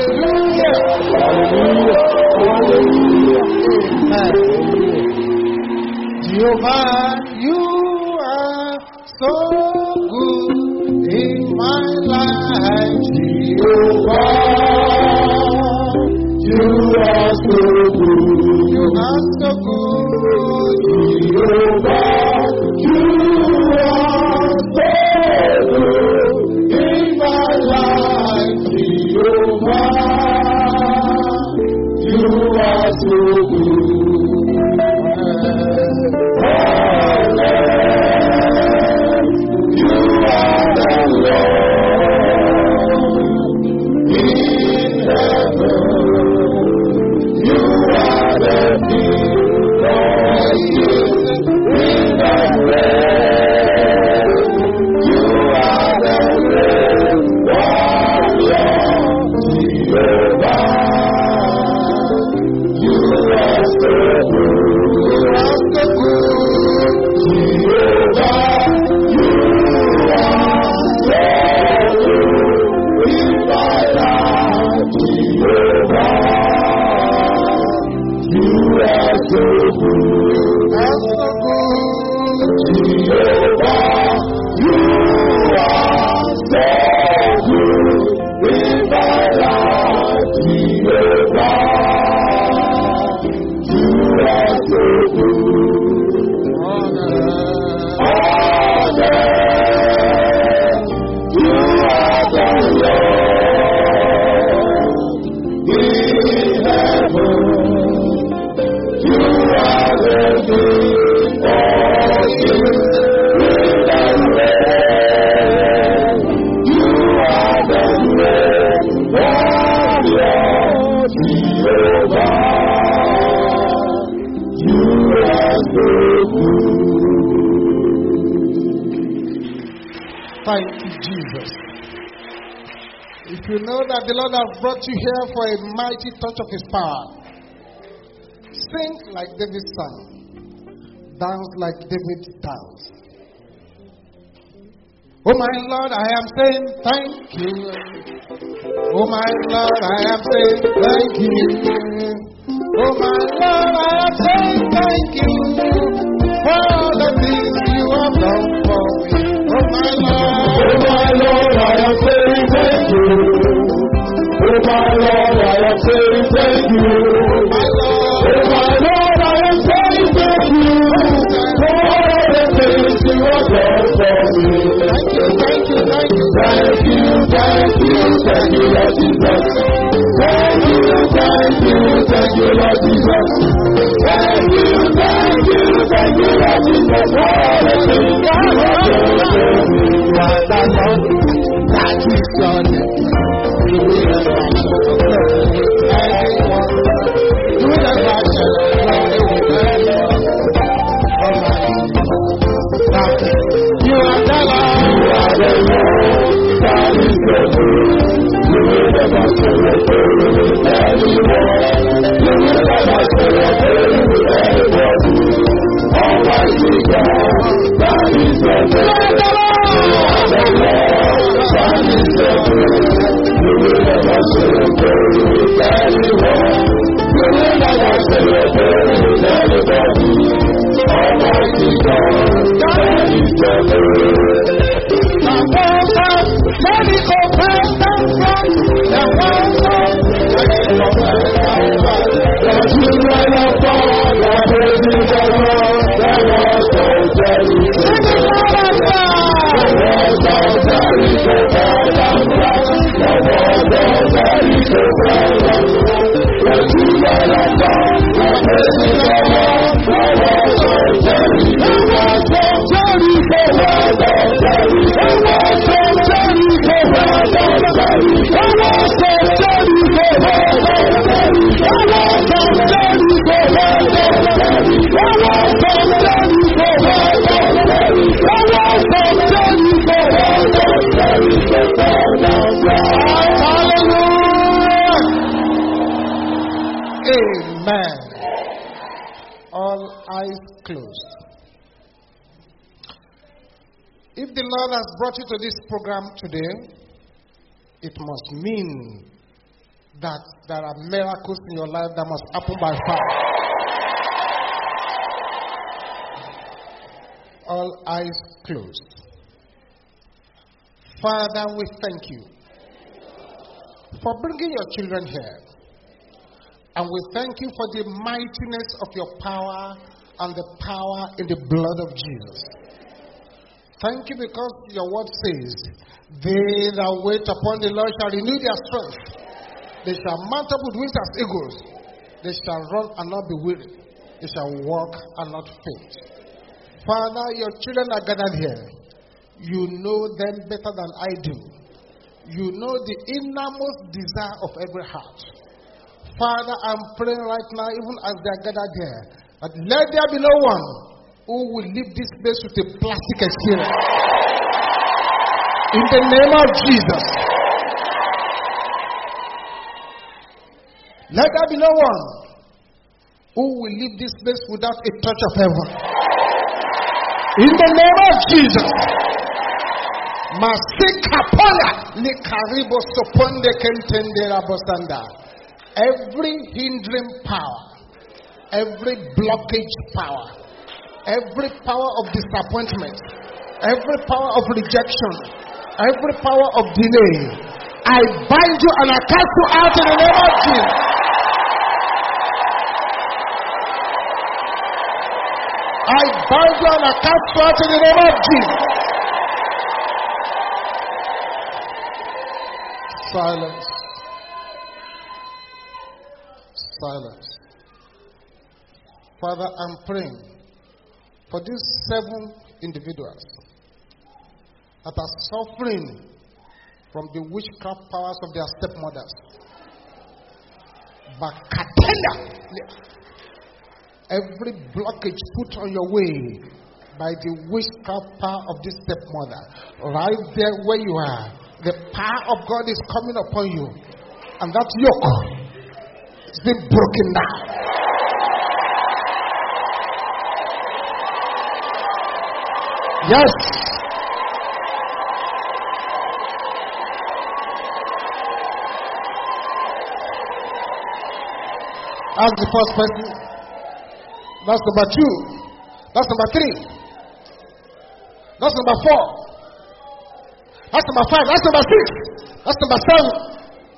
Hallelujah. Amen. Jehovah, you are so good in my life. Jehovah, you are so good. You are so good. Jehovah, you are so good in my life. Jehovah, you are so good. You are the Lord in heaven. You are the King of kings in the earth. You are the great warrior, Jehovah. You are so good. You are so good, Jehovah. You are so good in my life, Jehovah. You are so good. You are so good, Jehovah. You are so good in my life, Jehovah. You are so good. Honor. You are the Lord in heaven. You are the King of kings in the earth. You are the great warrior, Jehovah. You are so good. Thank you, Jesus. If you know that the Lord has brought you here for a mighty touch of His power, sing like David sang, dance like David danced. Oh my Lord, I am saying thank you. Oh my Lord, I am saying thank you. Oh my Lord, I am saying thank you for all the things you have done for me. Oh my Lord, I am saying thank you. Oh my Lord, I am saying thank you. Oh my Lord, I am saying thank you for all the things you have done for me. Thank you, thank you, thank you, thank you, thank you, thank you, Lord Jesus. Thank you, thank you, thank you, Lord Jesus. Thank you, thank you, thank you, Lord Jesus. For all the things you have done for me. Father, Lord, that is your name. Do it as I shall glory with everyone. Do it as I shall glory with everyone. You are the Lord. You are the Lord. That is your name. Do it as I shall glory with everyone. Do it as I shall glory with everyone. Almighty God, that is your name. You are the Lord. That is your name. You will never celebrate with anyone. You will never celebrate with anybody. Almighty God, that is your name. The walls of Jericho fell down from the walls of Jericho fell down from the children of God are praising the Lord. The walls of Jericho fell down from the walls of Jericho fell down from the walls of Jericho fell down from the children of God are praising the Lord. The walls of Jericho, the walls of Jericho, the walls of Jericho, the walls of Jericho, the walls of Jericho, the walls of Jericho, the walls of Jericho, the walls of Jericho, the walls of Jericho, the walls of Jericho, the walls of Jericho, the walls of Jericho, the walls of Jericho fell down. Hallelujah. Amen. All eyes closed. If the Lord has brought you to this program today, it must mean that there are miracles in your life that must happen by fire. All eyes closed. Father, we thank you for bringing your children here. And we thank you for the mightiness of your power and the power in the blood of Jesus. Thank you because your word says, they that wait upon the Lord shall renew their strength. They shall mount up with wings as eagles. They shall run and not be weary. They shall walk and not faint. Father, your children are gathered here. You know them better than I do. You know the innermost desire of every heart. Father, I'm praying right now, even as they are gathered here, that let there be no one who will leave this place with a plastic experience. In the name of Jesus. Let there be no one who will leave this place without a touch of heaven. In the name of Jesus. Every hindering power, every blockage power, every power of disappointment, every power of rejection, every power of delay, I bind you and I cast you out in the name of Jesus. I bind you and I cast you out in the name of Jesus. Silence. Silence. Father, I'm praying for these 7 individuals that are suffering from the witchcraft powers of their stepmothers. Bakatela. Every blockage put on your way by the witchcraft power of this stepmother, right there where you are, the power of God is coming upon you, and that yoke is being broken down. Yes. Ask the first person. That's number 2. That's number 3. That's number 4. That's number 5. That's number 6. That's number 7.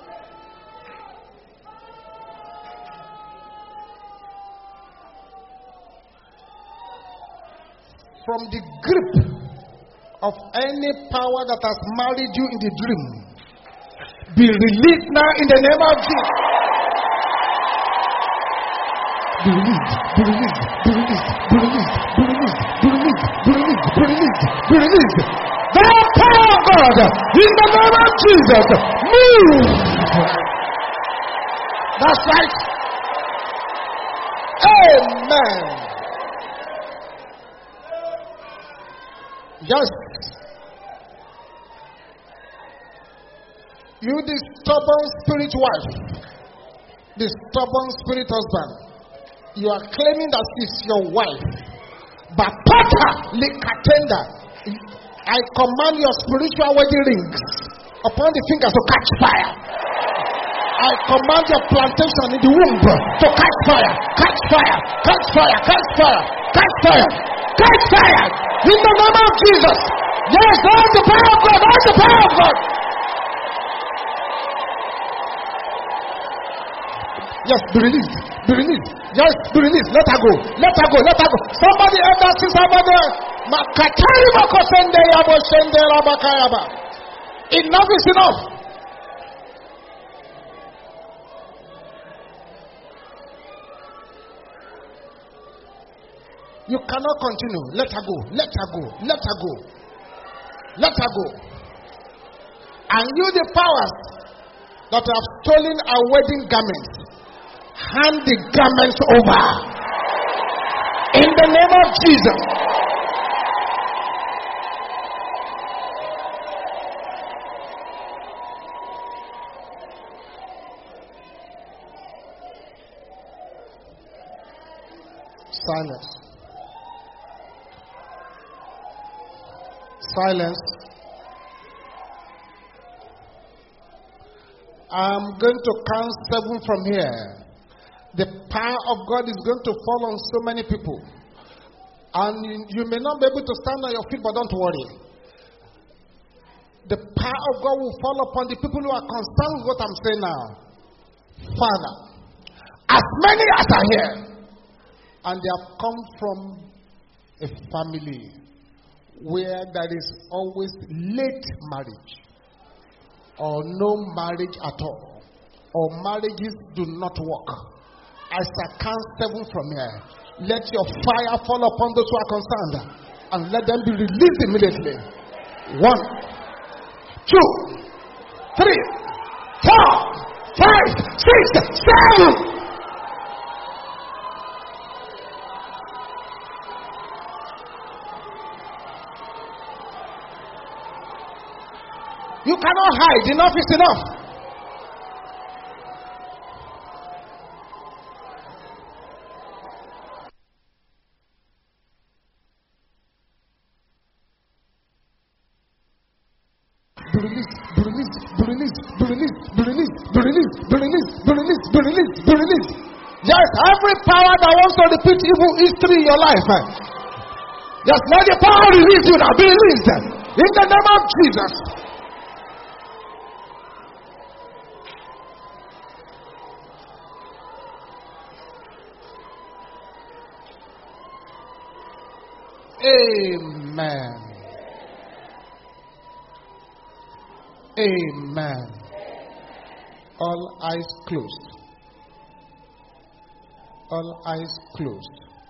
From the grip of any power that has married you in the dream, be released now in the name of Jesus. Be released, be released, be released, be released, be released, be released, be released, be released, be released. The power of God in the name of Jesus. Move. That's right. Amen. Yes. You the stubborn spirit wife, the stubborn spirit husband, you are claiming that it's your wife. But Pata Likatenda, I command your spiritual wedding rings upon the fingers to catch fire. I command your plantation in the womb to catch fire, catch fire, catch fire, catch fire, catch fire, catch fire. In the name of Jesus. Yes, that's the power of God. That's the power of God. Yes, be released. Be released. Yes, be released. Let her go. Let her go. Let her go. Somebody else that is over there. Enough is enough. You cannot continue. Let her go. Let her go. Let her go. Let her go. And you, the powers that have stolen our wedding garments, hand the garments over. In the name of Jesus. Silence. Silence. I'm going to count 7 from here. The power of God is going to fall on so many people. And you may not be able to stand on your feet, but don't worry. The power of God will fall upon the people who are concerned with what I'm saying now. Father, as many as are here, and they have come from a family where there is always late marriage, or no marriage at all, or marriages do not work. As I count 7 from here, let your fire fall upon those who are concerned, and let them be released immediately. 1, 2, 3, 4, 5, 6, 7. You cannot hide. Enough is enough. Be released, be released, be released, be released, be released, be released, be released, be released, be released, be released. Yes, every power that wants to repeat evil history in your life. Yes, let the power release you now. Be released. In the name of Jesus. Amen. Amen. All eyes closed. All eyes closed.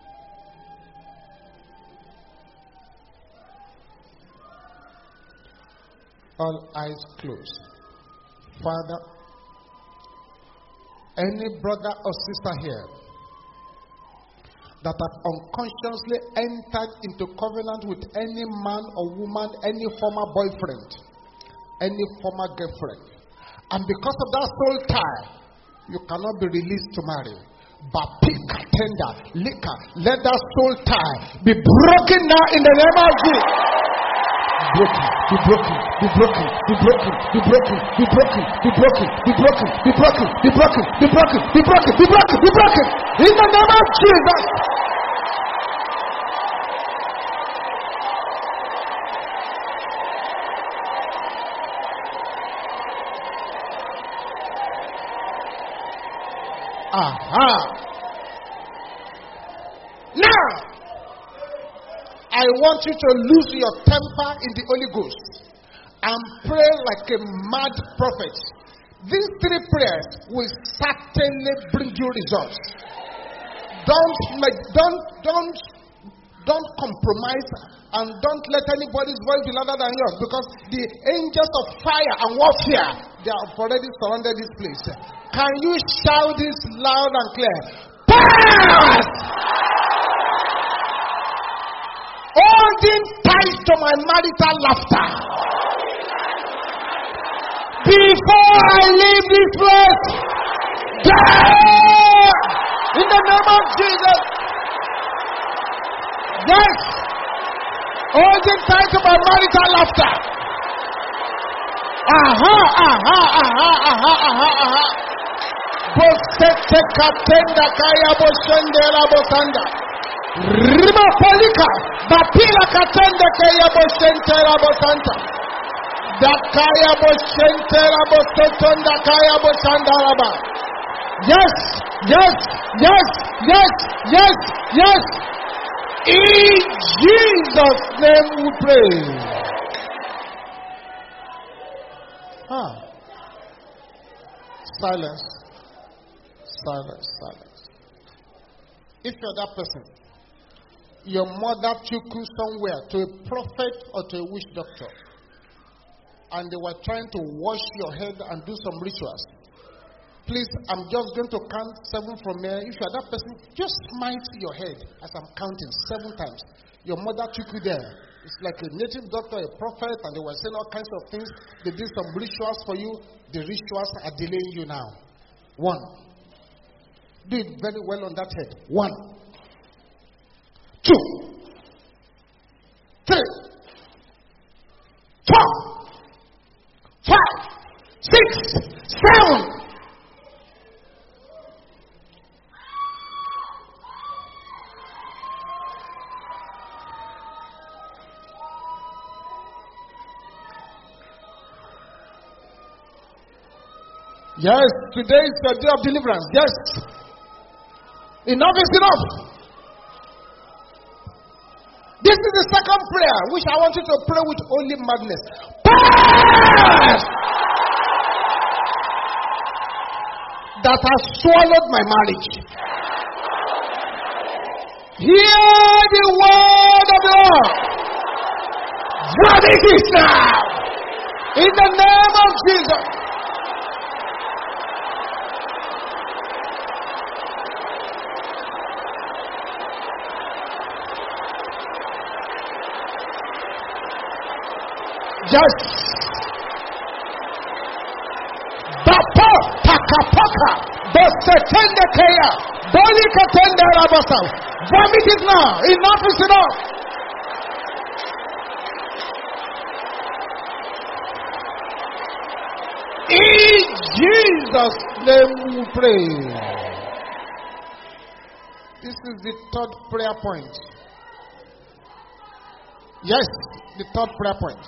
All eyes closed. Father, any brother or sister here that have unconsciously entered into covenant with any man or woman, any former boyfriend, any former girlfriend, and because of that soul tie, you cannot be released to marry. But pika tender, liquor, let that soul tie be broken now in the name of Jesus. Broken, be broken, be broken, be broken, be broken, be broken, be broken, be broken, be broken, be broken, be broken, be broken, be broken, be broken, in the name of Jesus. Aha. Now, I want you to lose your temper in the Holy Ghost and pray like a mad prophet. These 3 prayers will certainly bring you results. Don't compromise, and don't let anybody's voice be louder than yours, because the angels of fire and warfare, they have already surrounded this place. Can you shout this loud and clear? Pass! Holding tight to my marital laughter. Before I leave this place, there! In the name of Jesus. Yes! Holding tight to my marital laughter. Aha, aha, aha, aha, aha, aha. Bosete katenda kaya boshendela bosanda. Rima polika. Bapila katenda kaya boshentela bosanta. Dakaya boshentela bosotonda kaya boshandaraba. Yes, yes, yes, yes, yes, yes. In Jesus' name we pray. Silence. Silence, silence. If you're that person, your mother took you somewhere to a prophet or to a witch doctor, and they were trying to wash your head and do some rituals. Please, I'm just going to count 7 from here. If you're that person, just smite your head as I'm counting 7 times. Your mother took you there. It's like a native doctor, a prophet, and they were saying all kinds of things. They did some rituals for you. The rituals are delaying you now. 1. Do it very well on that head. 1, 2, 3, 4, 5, 6, 7. Yes, today is the day of deliverance. Yes. Enough is enough. This is the second prayer, which I want you to pray with only madness. Pass! That has swallowed my marriage. Hear the word of the Lord. Vomit it now. In the name of Jesus. Yes. Bapo takapaka. Besetende kaya. Boli katende rabasa. Vomit it now. Enough is enough. In Jesus' name we pray. This is the third prayer point. Yes, the third prayer point.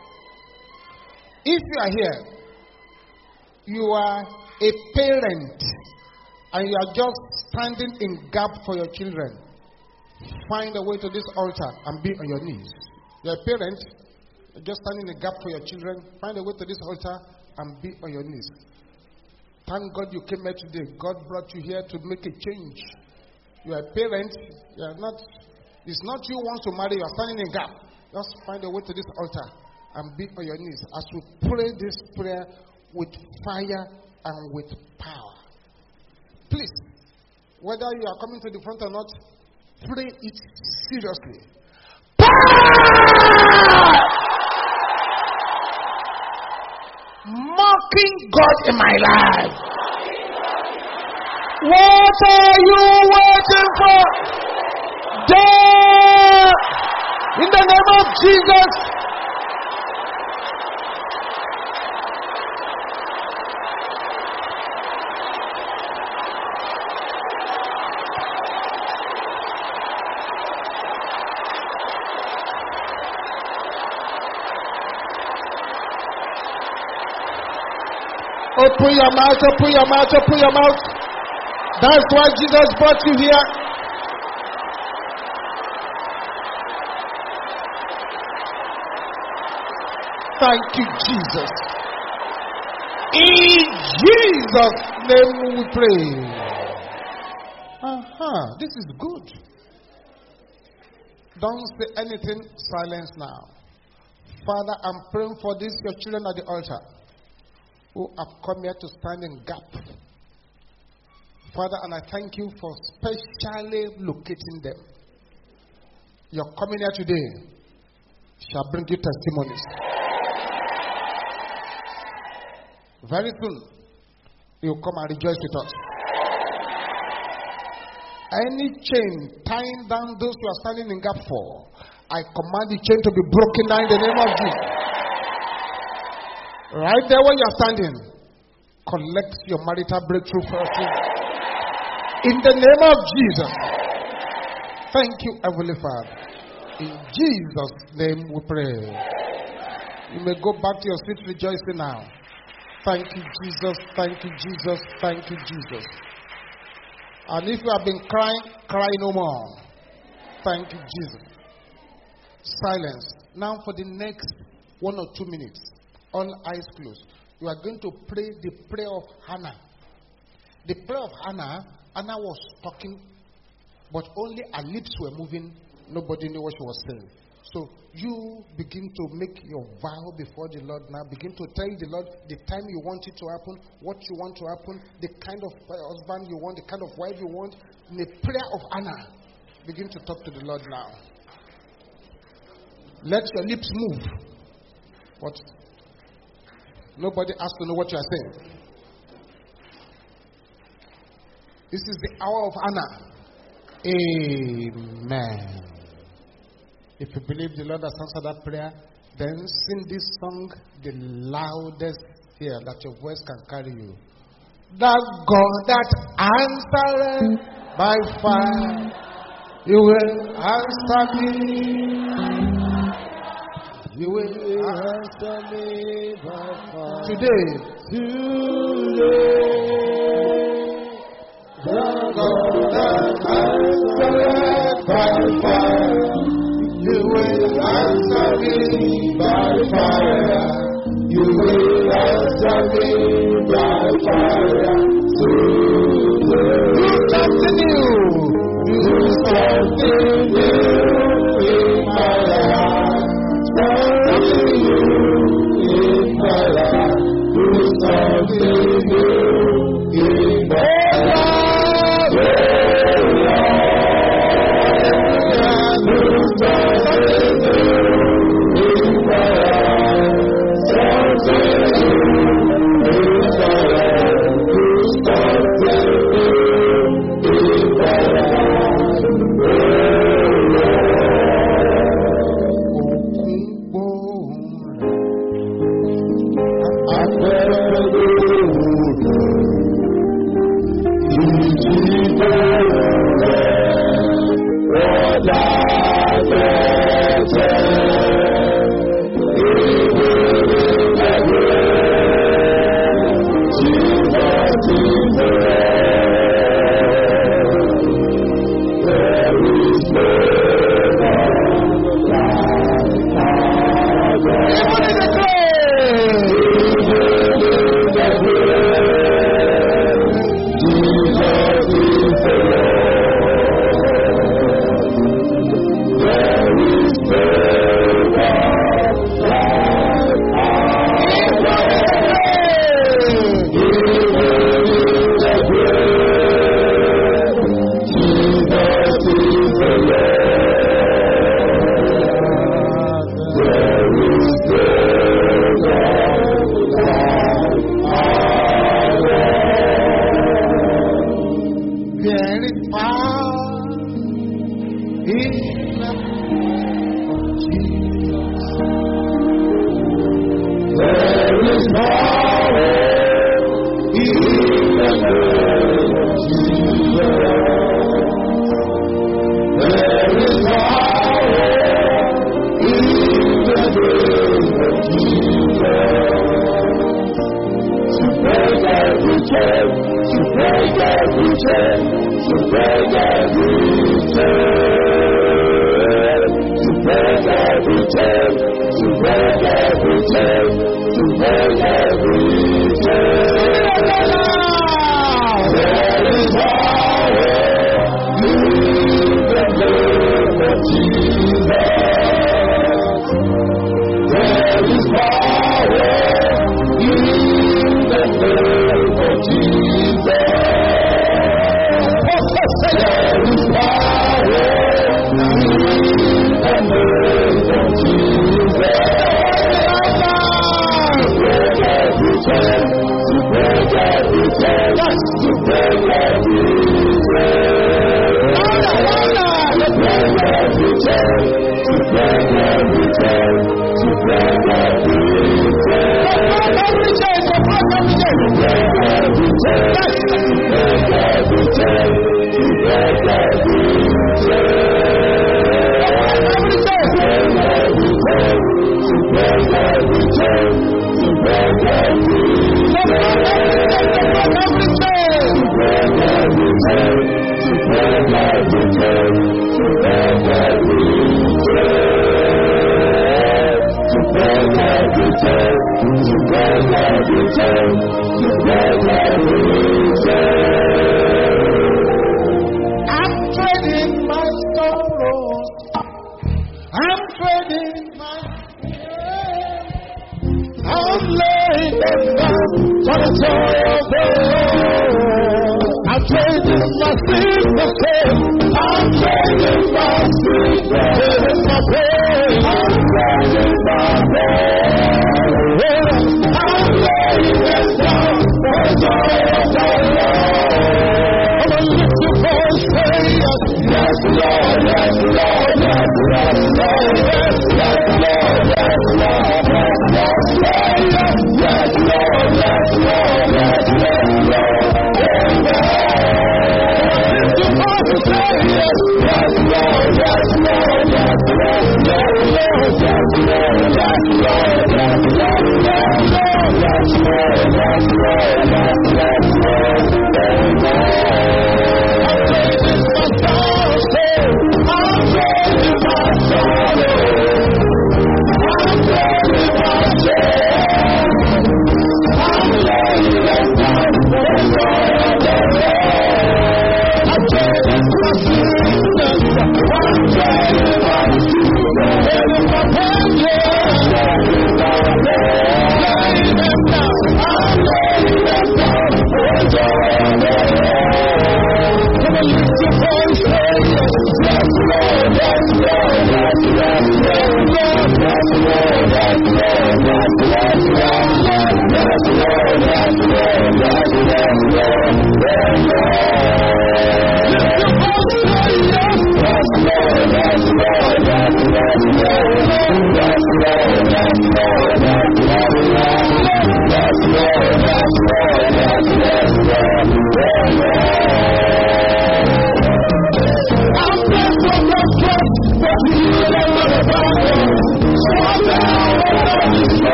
If you are here, you are a parent and you are just standing in gap for your children, find a way to this altar and be on your knees. You are a parent, you're just standing in a gap for your children, find a way to this altar and be on your knees. Thank God you came here today. God brought you here to make a change. You are a parent, you are not, it's not you who wants to marry, you are standing in a gap. Just find a way to this altar and be on your knees as we pray this prayer with fire and with power. Please, whether you are coming to the front or not, pray it seriously. Power! Mocking God in my life. What are you waiting for? Death! In the name of Jesus. Open your mouth, open your mouth, open your mouth. That's why Jesus brought you here. Thank you, Jesus. In Jesus' name we pray. This is good. Don't say anything, silence now. Father, I'm praying for these your children at the altar who have come here to stand in gap. Father, and I thank you for specially locating them. Your coming here today shall bring you testimonies. Very soon, you'll come and rejoice with us. Any chain tying down those who are standing in gap for, I command the chain to be broken down in the name of Jesus. Right there where you are standing, collect your marital breakthrough first. In the name of Jesus. Thank you, Heavenly Father. In Jesus' name we pray. You may go back to your seat rejoicing now. Thank you, Jesus. Thank you, Jesus. Thank you, Jesus. And if you have been crying, cry no more. Thank you, Jesus. Silence. Now for the next 1 or 2 minutes, all eyes closed, you are going to pray the prayer of Hannah. The prayer of Hannah, Hannah was talking, but only her lips were moving. Nobody knew what she was saying. So you begin to make your vow before the Lord now. Begin to tell the Lord the time you want it to happen, what you want to happen, the kind of husband you want, the kind of wife you want. In the prayer of Hannah, begin to talk to the Lord now. Let your lips move. But nobody has to know what you are saying. This is the hour of Hannah. Amen. If you believe the Lord has answered that prayer, then sing this song the loudest here that your voice can carry you. That God that answered by fire, you will answer me. You will answer me by fire. Today. Yes, Lord.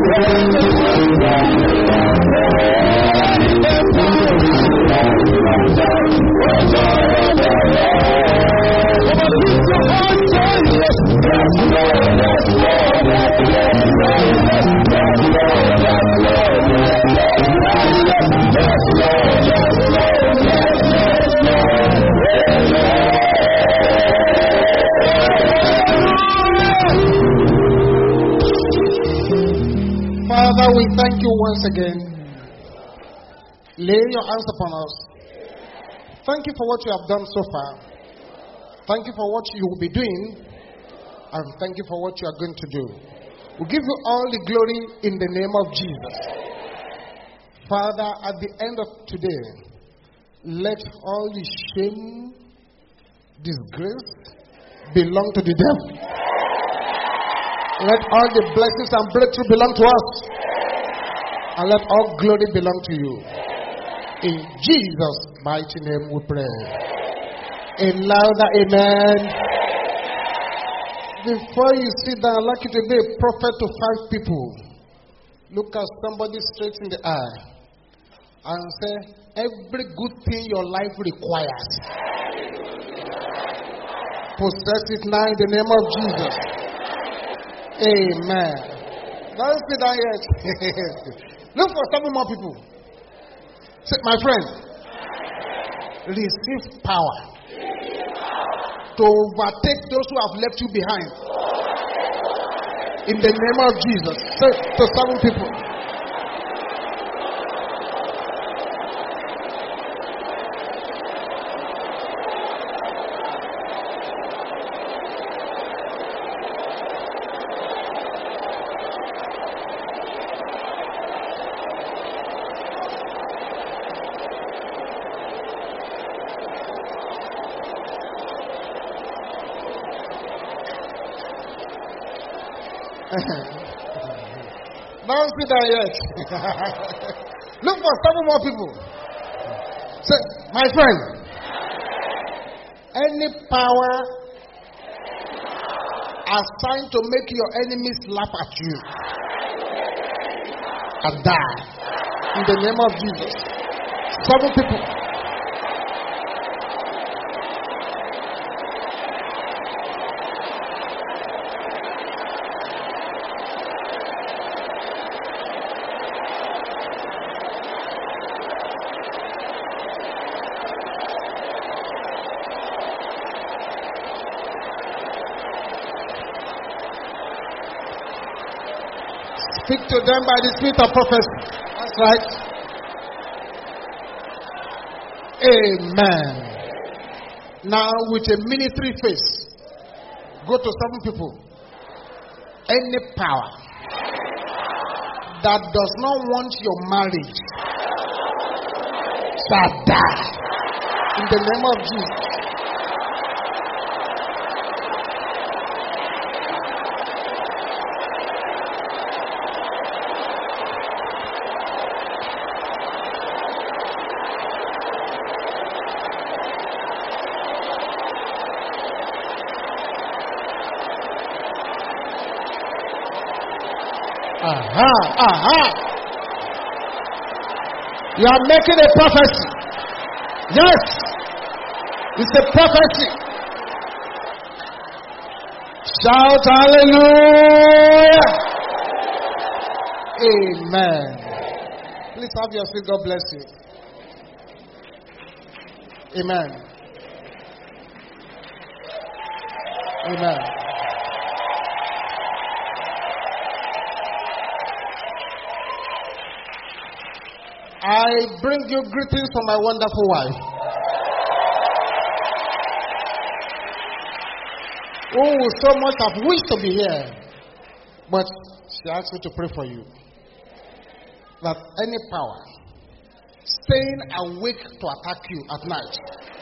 Father, we thank you once again. Lay your hands upon us. Thank you for what you have done so far. Thank you for what you will be doing. And thank you for what you are going to do. We give you all the glory in the name of Jesus. Father, at the end of today, let all the shame, disgrace belong to the devil. Let all the blessings and breakthrough belong to us. And let all glory belong to you. In Jesus' mighty name we pray. A louder amen. Before you sit down, I'd like you to be a prophet to 5 people. Look at somebody straight in the eye and say, every good thing your life requires, possess it now in the name of Jesus. Amen. Don't sit down yet. Look for 7 more people. Say, my friend, receive power to overtake those who have left you behind. In the name of Jesus. Say to 7 people. Don't sit down yet. Look for 7 more people. Say, my friend, any power assigned to make your enemies laugh at you and die in the name of Jesus. 7 people. Speak to them by the spirit of prophecy. That's right. Amen. Now, with a military face, go to 7 people. Any power that does not want your marriage shall die in the name of Jesus. You are making a prophecy. Yes, it's a prophecy. Shout hallelujah. Amen. Please have your seat. God bless you. Amen. Amen. I bring you greetings from my wonderful wife, who would so much have wished to be here, but she asked me to pray for you. That any power staying awake to attack you at night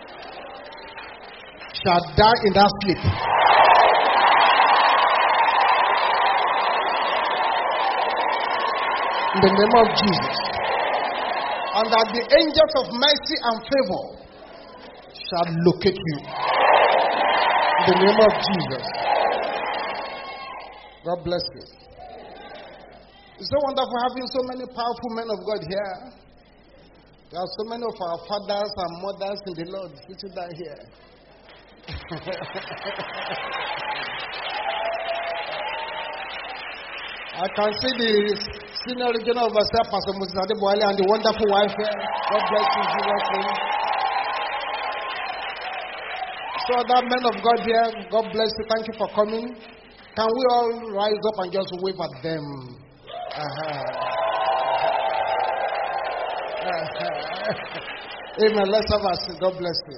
shall die in that sleep. In the name of Jesus. And that the angels of mercy and favor shall locate you. In the name of Jesus. God bless you. It's so wonderful having so many powerful men of God here. There are so many of our fathers and mothers in the Lord sitting down here. I can see the senior regional overseer, Pastor Moses Adeboale, and the wonderful wife here. God bless you, Jesus' name. So other men of God here, God bless you. Thank you for coming. Can we all rise up and just wave at them? Amen. Let's have us. God bless you.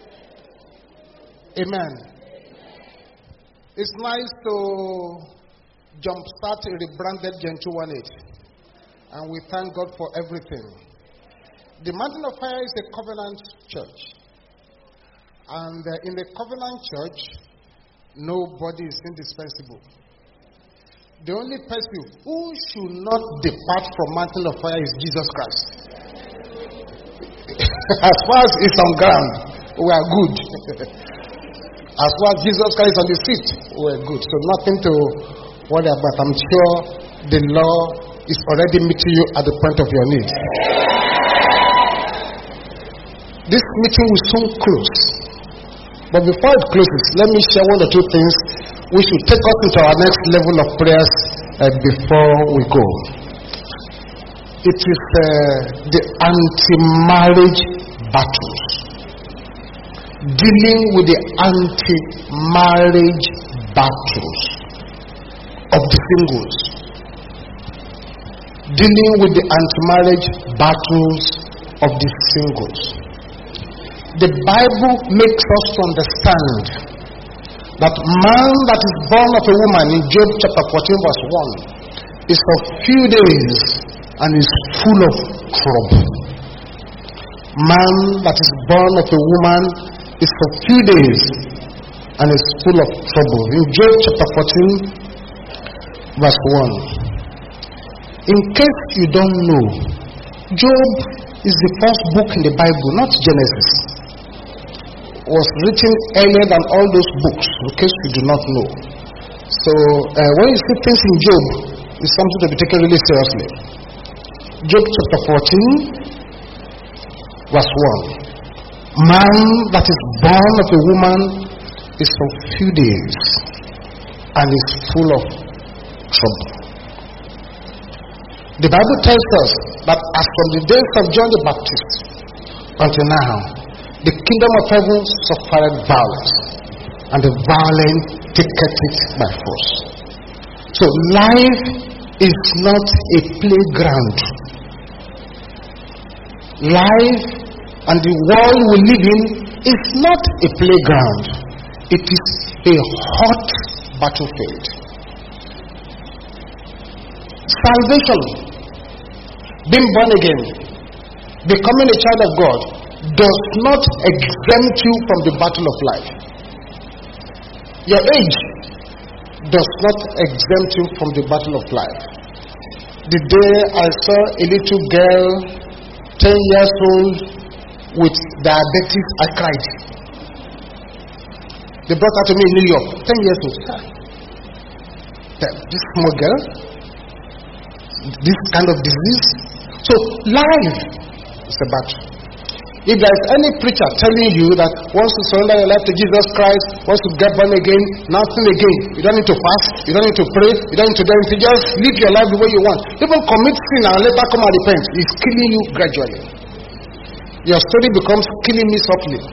Amen. It's nice to jumpstart a rebranded Gen 218. And we thank God for everything. The Mountain of Fire is a covenant church. And in the covenant church, nobody is indispensable. The only person who should not depart from Mountain of Fire is Jesus Christ. As far as it's on ground, we are good. As far as Jesus Christ is on the seat, we are good. So nothing to worry about. I'm sure the law is already meeting you at the point of your need. This meeting will soon close. But before it closes, let me share one or two things which will take us into our next level of prayers before we go. It is the anti-marriage battles. Dealing with the anti-marriage battles of the singles. Dealing with the anti-marriage battles of the singles. The Bible makes us to understand that man that is born of a woman in Job chapter 14 verse 1 is of few days and is full of trouble. Man that is born of a woman is for few days and is full of trouble. In Job chapter 14 verse 1. In case you don't know, Job is the first book in the Bible, not Genesis. Was written earlier than all those books, in case you do not know. So when you see things in Job, it's something to be taken really seriously. Job chapter 14 verse 1. Man that is born of a woman is for few days and is full of trouble. The Bible tells us that as from the days of John the Baptist until now, the kingdom of heaven suffered violence, and the violent taketh it by force. So life is not a playground. Life and the world we live in is not a playground. It is a hot battlefield. Salvation, being born again, becoming a child of God, does not exempt you from the battle of life. Your age does not exempt you from the battle of life. The day I saw a little girl, 10 years old, with diabetes, I cried. They brought her to me in New York, 10 years old. This small girl, this kind of disease. So life is a battle. If there is any preacher telling you that wants to surrender your life to Jesus Christ, wants to get born again, nothing again, you don't need to fast, you don't need to pray, you don't need to do anything, just live your life the way you want. Even commit sin and later come and repent. It's killing you gradually. Your story becomes killing me softly.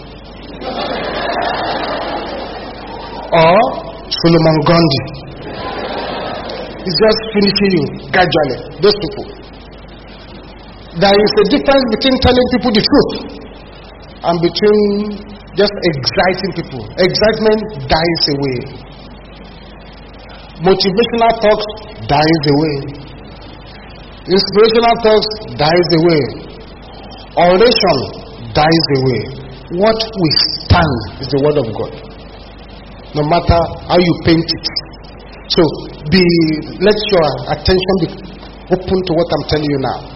Or Solomon Gandhi. It's just finishing you gradually. Those people. There is a difference between telling people the truth and between just exciting people. Excitement dies away. Motivational talks dies away. Inspirational talks dies away. Oration dies away. What we stand is the word of God. No matter how you paint it. So let your attention be open to what I'm telling you now.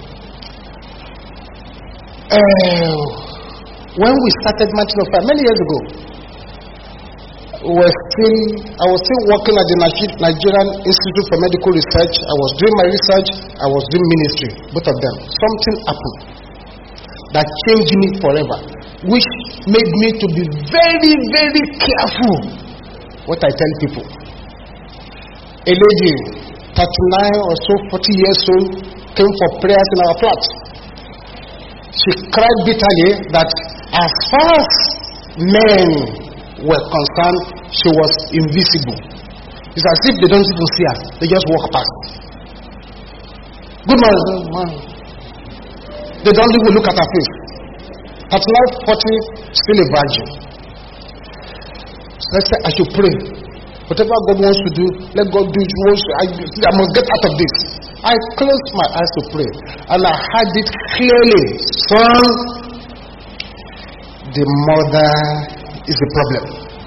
When we started Mountain of Fire many years ago, I was still working at the Nigerian Institute for Medical Research. I was doing my research. I was doing ministry. Both of them. Something happened that changed me forever, which made me to be very, very careful what I tell people. A lady, 39 or so, 40 years old, came for prayers in our flat. She cried bitterly that as far as men were concerned, she was invisible. It's as if they don't even see her. They just walk past. Good morning. They don't even look at her face. At life 40, still a virgin. So let's say I should pray. Whatever God wants to do, let God do it. I must get out of this. I closed my eyes to pray, and I heard it clearly. Son, the mother is the problem.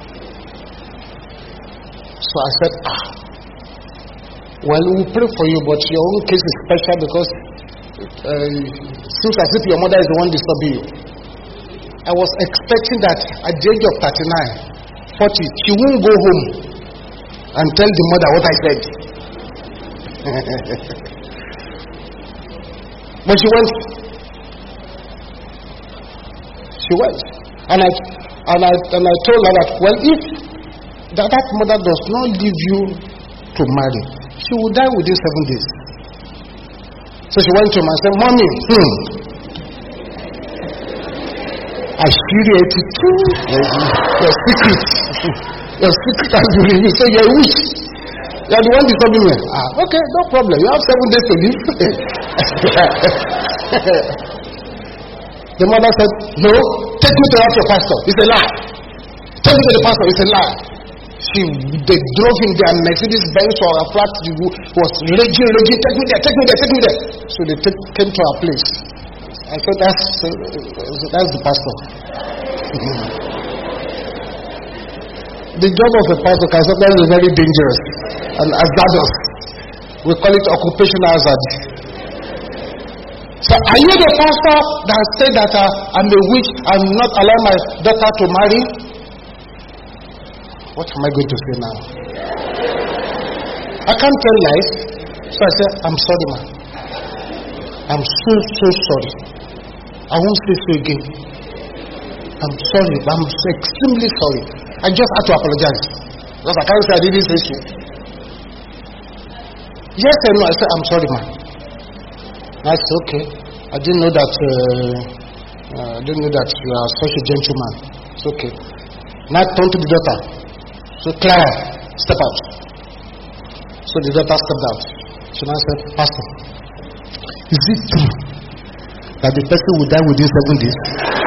So I said, well, we'll pray for you, but your own case is special because it seems as if your mother is the one disturbing you. I was expecting that at the age of 39, 40, she won't go home and tell the mother what I said. But she went. And I told her that, well, if that mother does not leave you to marry, she will die within 7 days. So she went to him and said, Mommy, I feel it too. Your secret has been revealed. So you're a witch. You're the one disturbing me. Okay, no problem. You have 7 days to live. The mother said, no, take me to your pastor. It's a lie. Take me to the pastor. It's a lie. They drove him there, Mercedes Benz or a flat was raging. Take me there. So they came to our place. I said, that's the pastor. The job of a pastor can sometimes be very dangerous and hazardous. We call it occupational hazard. So are you the pastor that said that I'm a witch and not allow my daughter to marry? What am I going to say now? I can't tell lies. So I said, I'm sorry, man. I'm so sorry. I won't say so again. I'm sorry. I'm extremely sorry. I just had to apologize. Because I can't say I didn't say so. Yes and no. I said, I'm sorry, man. I said, okay. I didn't know that you are such a gentleman. It's okay. Now turn to the daughter. So Claire, step out. So the daughter stepped out. She now said, Pastor, is it true that the person will die within 7 days?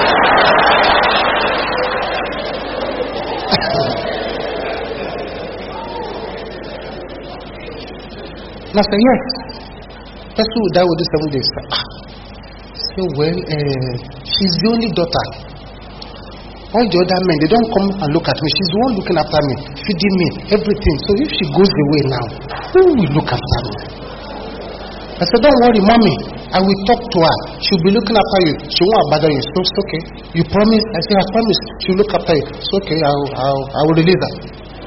And I said, yes. The person will die within 7 days. So well, she's the only daughter. All the other men, they don't come and look at me. She's the one looking after me, feeding me, everything. So if she goes away now, who will look after me? I said, don't worry, Mommy. I will talk to her. She'll be looking after you. She won't abandon you. So it's okay. You promise? I said, I promise. She'll look after you. It's okay. I will release her.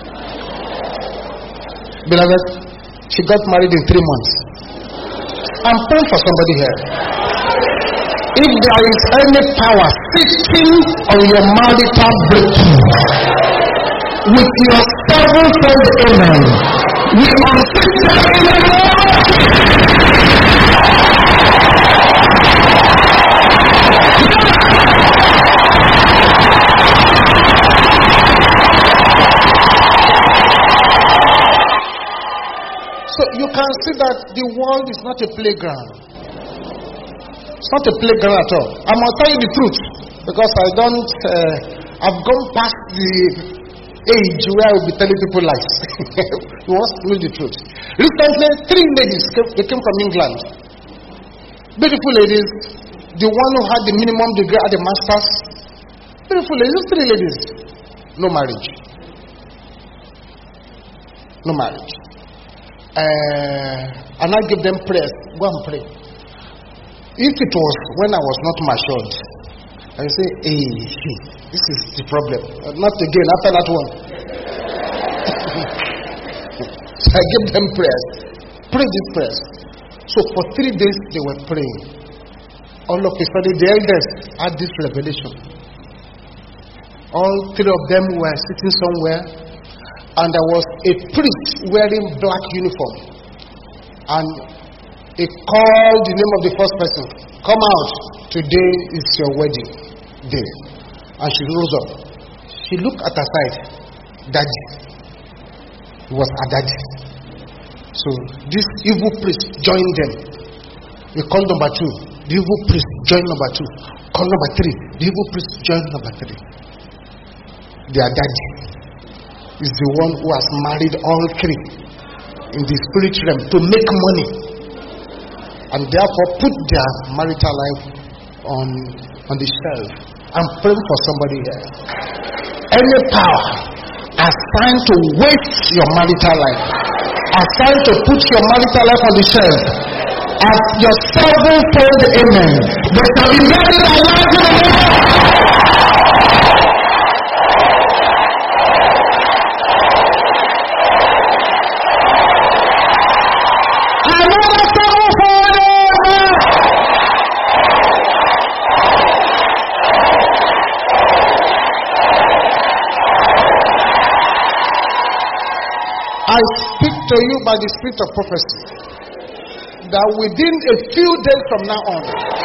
Beloved, she got married in 3 months. I'm praying for somebody here. If there is any power sitting on your marital breakthrough, with your 7-fold amen, we unfit them in the So you can see that the world is not a playground. It's not a playground at all. I must tell you the truth because I've gone past the age where I will be telling people lies. You must know the truth. Recently, 3 ladies came from England. Beautiful ladies. The one who had the minimum degree at the master's. Beautiful ladies. 3 ladies. No marriage. No marriage. And I give them prayers. Go and pray. If it was when I was not matured, I say, hey, this is the problem. Not again, after that one. I gave them prayers. Pray these prayers. So for 3 days they were praying. All of a sudden the elders had this revelation. All 3 of them were sitting somewhere, and there was a priest wearing black uniform. And he called the name of the first person. Come out. Today is your wedding day. And she rose up. She looked at her side. Daddy. It was her daddy. So this evil priest joined them. He called number 2. The evil priest joined number 2. Called number 3. The evil priest joined number 3. Their daddy is the one who has married all 3 in the spirit realm to make money, and therefore put their marital life on the shelf. I'm praying for somebody here. Any power assigned to waste your marital life, assigned to put your marital life on the shelf, as your servant said, amen, they shall be buried alive in the Lord. I speak to you by the spirit of prophecy that within a few days from now on,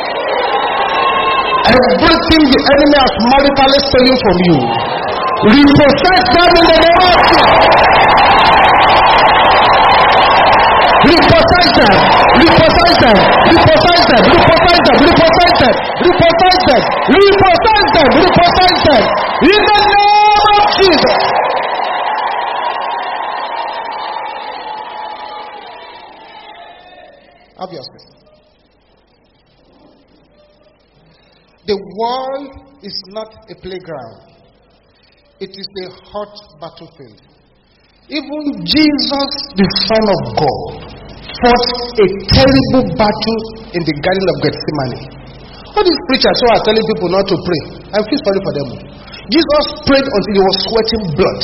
everything the enemy has maritally stolen from you, repossess them in the name of Jesus. Repossess them, repossess them, repossess them, repossess them, repossess them, repossess them, repossess them, repossess them, in the name of Jesus. Obviously, the world is not a playground. It is a hot battlefield. Even Jesus, the Son of God, fought a terrible battle in the Garden of Gethsemane. All these preachers who are telling people not to pray, I feel sorry for them. Jesus prayed until he was sweating blood.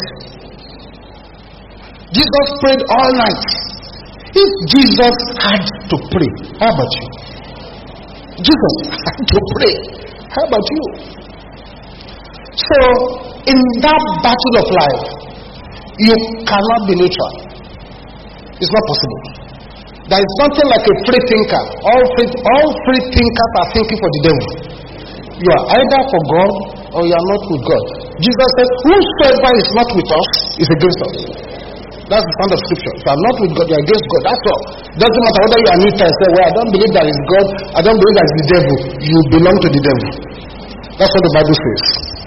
Jesus prayed all night. If Jesus had to pray, how about you? Jesus had to pray. How about you? So, in that battle of life, you cannot be neutral. It's not possible. There is something like a free thinker. All free thinkers are thinking for the devil. You are either for God or you are not with God. Jesus says, whosoever is not with us is against us. That's the sound of scripture. If you are not with God, you are against God. That's all. Doesn't matter whether you are neutral and say, well, I don't believe there is God, I don't believe there is the devil. You belong to the devil. That's what the Bible says.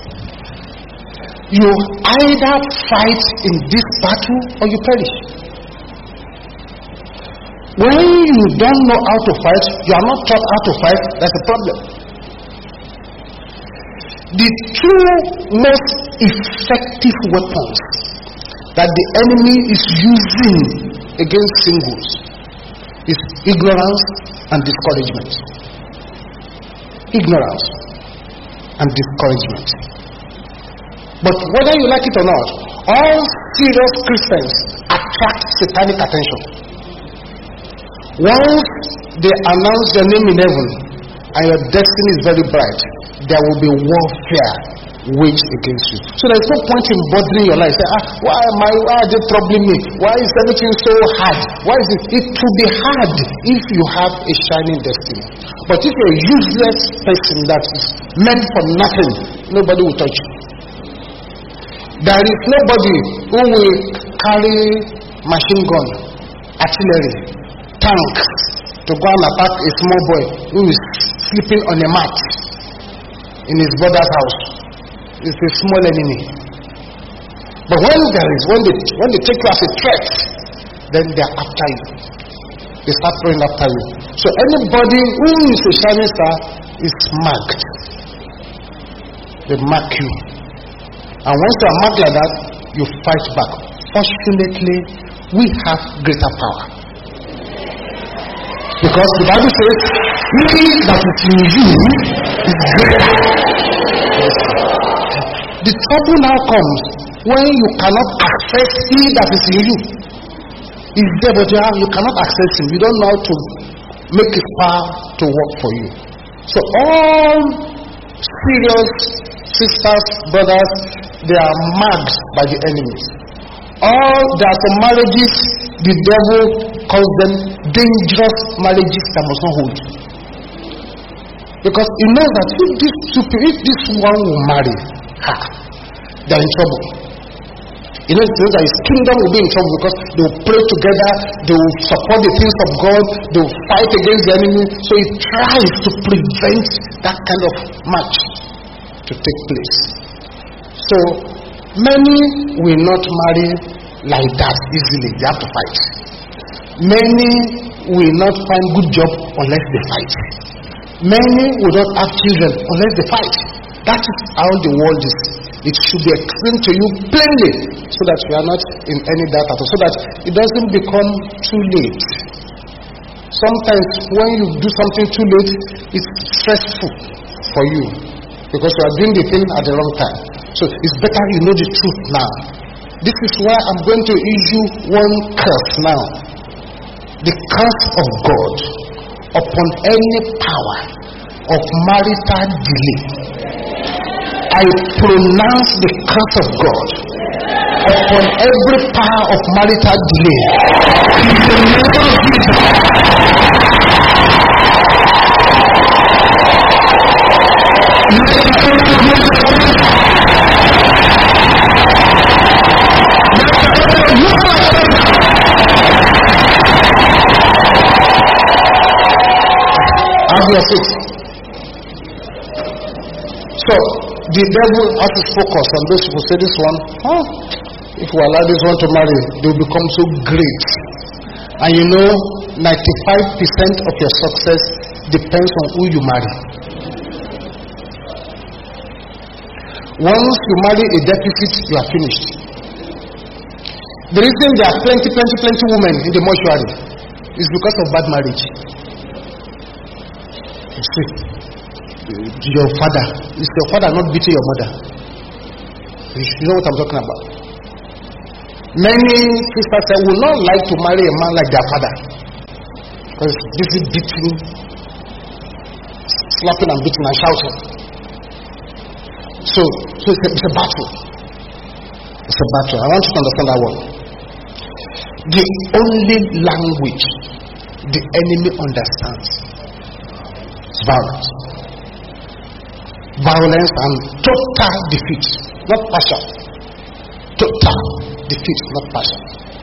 You either fight in this battle or you perish. When you don't know how to fight, you are not taught how to fight, that's a problem. The two most effective weapons that the enemy is using against singles is ignorance and discouragement. Ignorance and discouragement. But whether you like it or not, all serious Christians attract satanic attention. Once they announce your name in heaven and your destiny is very bright, there will be warfare waged against you. So there's no point in bothering your life. Say, why are they troubling me? Why is everything so hard? Why is it? It will be hard if you have a shining destiny. But if you're a useless person that is meant for nothing, nobody will touch you. There is nobody who will carry machine gun, artillery, tank to go and attack a small boy who is sleeping on a mat in his brother's house. It's a small enemy. But when they take you as a threat, then they are after you. They start throwing after you. So anybody who is a shining star is marked. They mark you. And once you are marked like that, you fight back. Fortunately, we have greater power. Because the Bible says, he that is in you is greater. The trouble now comes when you cannot access he that is in you. He's there, but you cannot access him. You don't know how to make his power to work for you. So all serious sisters, brothers, they are marked by the enemy. There are some marriages, the devil calls them dangerous marriages that must not hold. Because he knows that if this one will marry her, they're in trouble. He knows that his kingdom will be in trouble because they will pray together, they will support the things of God, they will fight against the enemy. So he tries to prevent that kind of match to take place. So many will not marry like that easily. They have to fight. Many will not find good job unless they fight. Many will not have children unless they fight. That is how the world is. It should be explained to you plainly so that you are not in any doubt at all, so that it doesn't become too late. Sometimes when you do something too late, it's stressful for you because you are doing the thing at the wrong time. So it's better you know the truth now. This is why I'm going to issue one curse now. The curse of God upon any power of marital delay. I pronounce the curse of God upon every power of marital delay. In the name of Jesus. Have your faith. So, the devil has his focus on those who say this one, if we allow this one to marry, they will become so great. And you know, 95% of your success depends on who you marry. Once you marry a deficit, you are finished. The reason there are plenty women in the mortuary is because of bad marriage. You see, your father not beating your mother. You know what I'm talking about. Many sisters say would not like to marry a man like their father because this is beating, slapping and beating and shouting. So it's a battle. It's a battle. I want you to understand that one. The only language the enemy understands is violence. Violence and total defeat, not partial. Total defeat, not partial.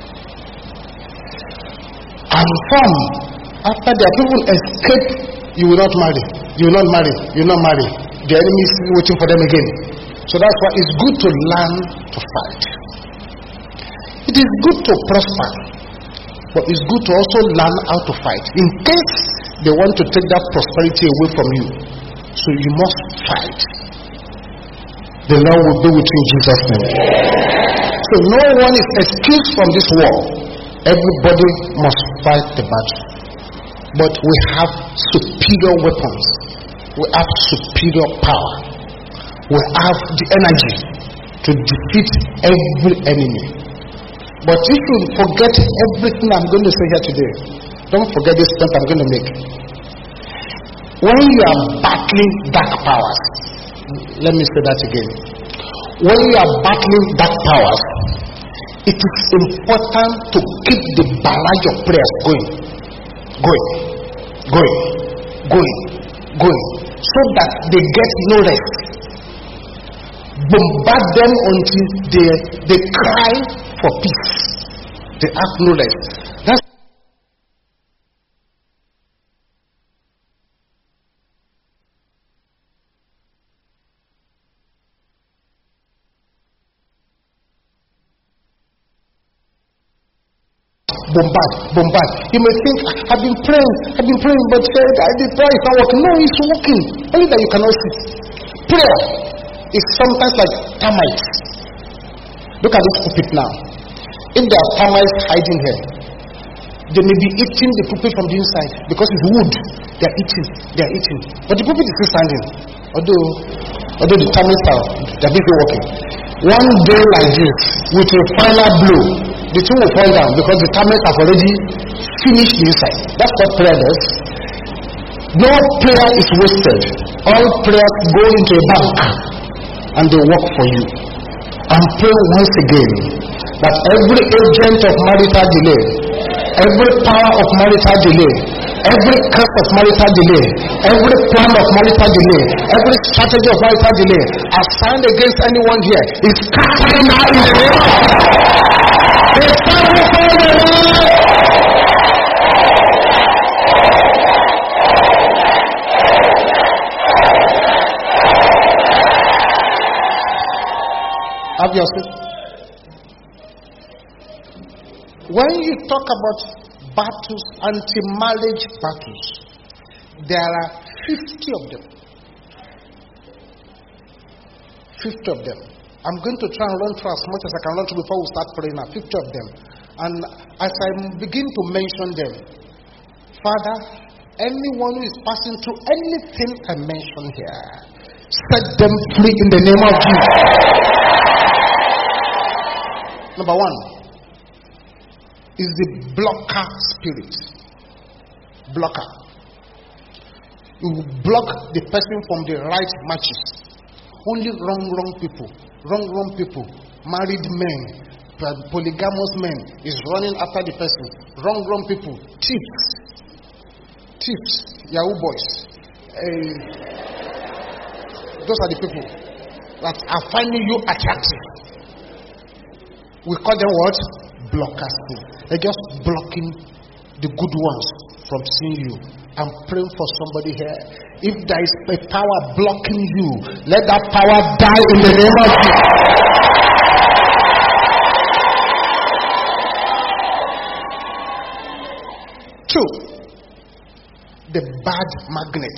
And some, after their people escape, you will not marry. You will not marry. You will not marry. The enemy is waiting for them again. So that's why it's good to learn to fight. It is good to prosper, but it's good to also learn how to fight. In case they want to take that prosperity away from you, so you must fight. The Lord will be with you in Jesus' name. So no one is excused from this war. Everybody must fight the battle. But we have superior weapons. We have superior power. We have the energy to defeat every enemy. But if you forget everything I'm going to say here today, don't forget this point I'm going to make. When you are battling dark powers, let me say that again. When you are battling dark powers, it is important to keep the barrage of prayers going, so that they get no rest. Bombard them until they cry for peace. They have no rest. That's bombard. You may think, I've been praying, but the prayer is not working. No, it's working. Only that you cannot see. Prayer is sometimes like termites. Look at this pulpit now. If there are termites hiding here, they may be eating the pulpit from the inside because it's wood. They are eating. But the pulpit is still standing. Although the termites are busy working. One day like this, with a final blow, the thing will fall down because the termites have already finished the inside. That's what prayer does. No prayer is wasted. All prayers go into a bank and they work for you. I'm praying once again that every agent of marital delay, every power of marital delay, every curse of marital delay, every plan of marital delay, every strategy of marital delay assigned against anyone here is scattering now in the name of Jesus. Have your seat. When you talk about battles, anti-marriage battles, there are 50 of them. 50 of them. I'm going to try and run through as much as I can run through before we start praying now. 50 of them. And as I begin to mention them, Father, anyone who is passing through anything I mention here, set them free in the name of Jesus. Number one is the blocker spirit. Blocker. You will block the person from the right matches. Only wrong people. Wrong people. Married men, polygamous men is running after the person. Wrong people. Thieves. Yahoo boys. Those are the people that are finding you attractive. We call them what? Blockers. They're just blocking the good ones from seeing you. I'm praying for somebody here. If there is a power blocking you, let that power die in the name of Jesus. 2. The bad magnet.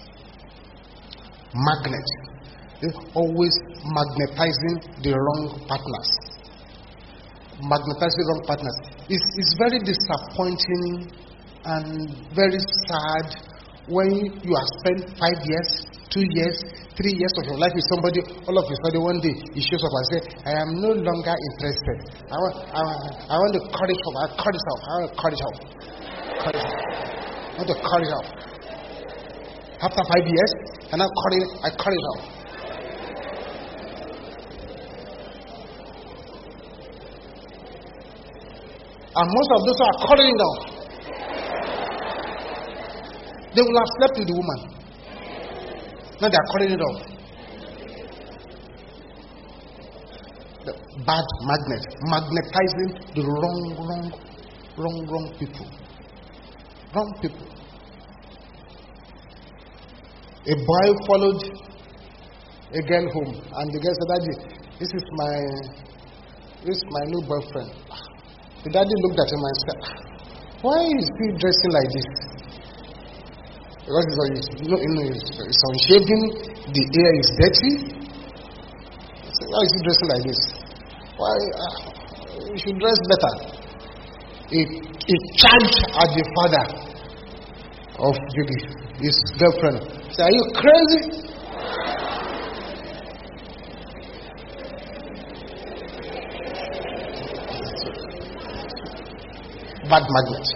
They're always magnetizing the wrong partners. Magnetizing wrong partners. It's very disappointing and very sad when you have spent 5 years, 2 years, 3 years of your life with somebody. All of a sudden, one day he shows up and says, "I am no longer interested. I want to cut it off. I want to cut it off. I want to cut it off." After 5 years, and I cut it off. And most of those who are cutting it off, they will have slept with the woman. Now they are cutting it off. The bad magnet, magnetizing the wrong people. Wrong people. A boy followed a girl home, and the girl said, "Daddy, this is my new boyfriend." The daddy looked at him and said, "Why is he dressing like this?" Because it's unshaven, the hair is dirty. He said, "Why is he dressing like this? Why? You should dress better." He charged at the father of his girlfriend. He said, "Are you crazy? Bad magnet."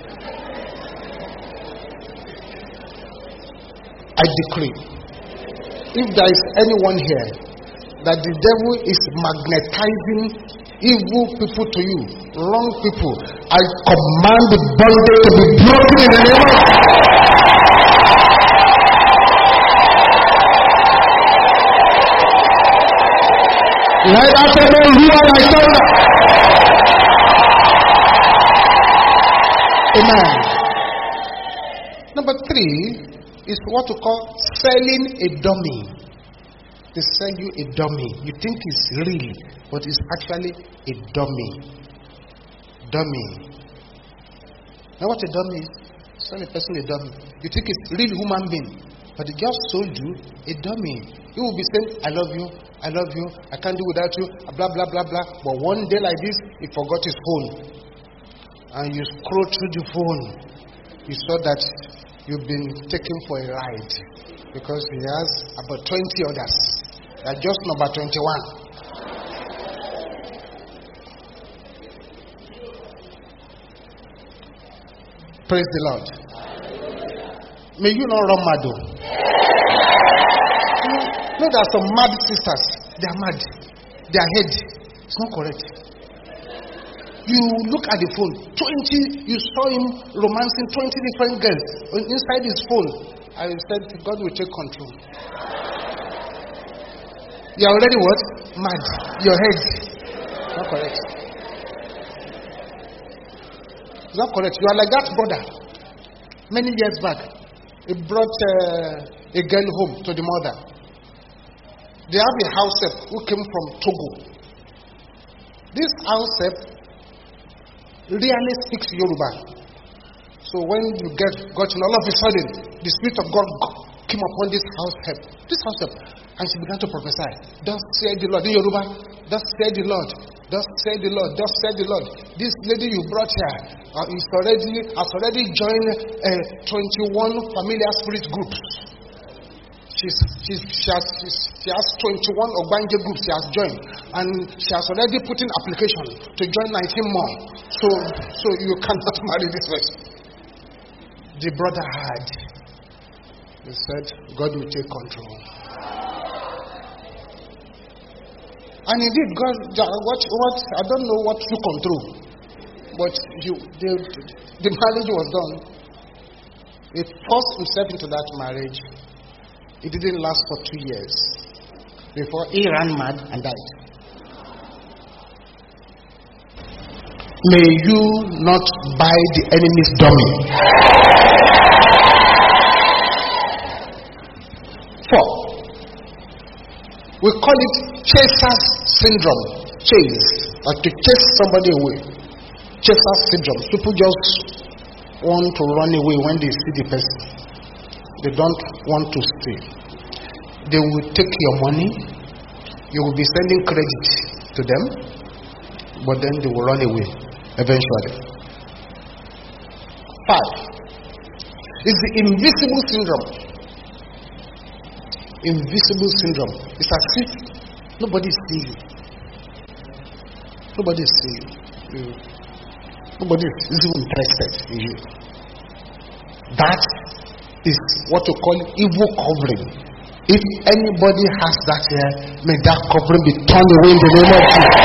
I decree, if there is anyone here that the devil is magnetizing evil people to you, wrong people, I command the bondage to be broken in the name of Jesus. Let us know who are my thunder. Amen. Number 3 is what we call selling a dummy. They sell you a dummy. You think it's real, but it's actually a dummy. Dummy. Now what a dummy is? Sell a person a dummy. You think it's real human being, but they just sold you a dummy. You will be saying, I love you, I can't do without you, blah, blah, blah, blah. But one day like this, he forgot his phone. And you scroll through the phone, you saw that you've been taken for a ride because he has about 20 others. They're just number 21. Praise the Lord. May you not run mad though. No, there are some mad sisters. They are mad. Their head is not correct. You look at the phone. 20. You saw him romancing 20 different girls inside his phone. I said, God will take control. You are already what? Mad. Your head. Not correct. It's not correct. You are like that brother. Many years back, he brought a girl home to the mother. They have a house help who came from Togo. This house help really speaks Yoruba. So when you got in, all of a sudden, the Spirit of God came upon this house help. This house help. And she began to prophesy. Thus said the Lord. In Yoruba, thus said the Lord. Thus said the Lord. Thus said the Lord. This lady you brought here has already joined 21 familiar spirit groups. She has 21 Ogbanje groups she has joined. And she has already put in application to join 19 more. So you cannot marry this person. The brother had. He said, God will take control. And indeed, God, what I don't know what to control, but the marriage was done. He forced himself into that marriage. It didn't last for 2 years before he ran mad and died. May you not buy the enemy's dummy. 4. We call it chaser's syndrome. Chase, like to chase somebody away. Chaser's syndrome. People just want to run away when they see the person. They don't want to stay. They will take your money. You will be sending credit to them, but then they will run away eventually. 5. It's the invisible syndrome. Invisible syndrome. It's as if nobody sees you. Nobody sees you. Nobody is even interested in you. That is what we call evil covering. If anybody has that here, may that covering be turned away in the name of Jesus.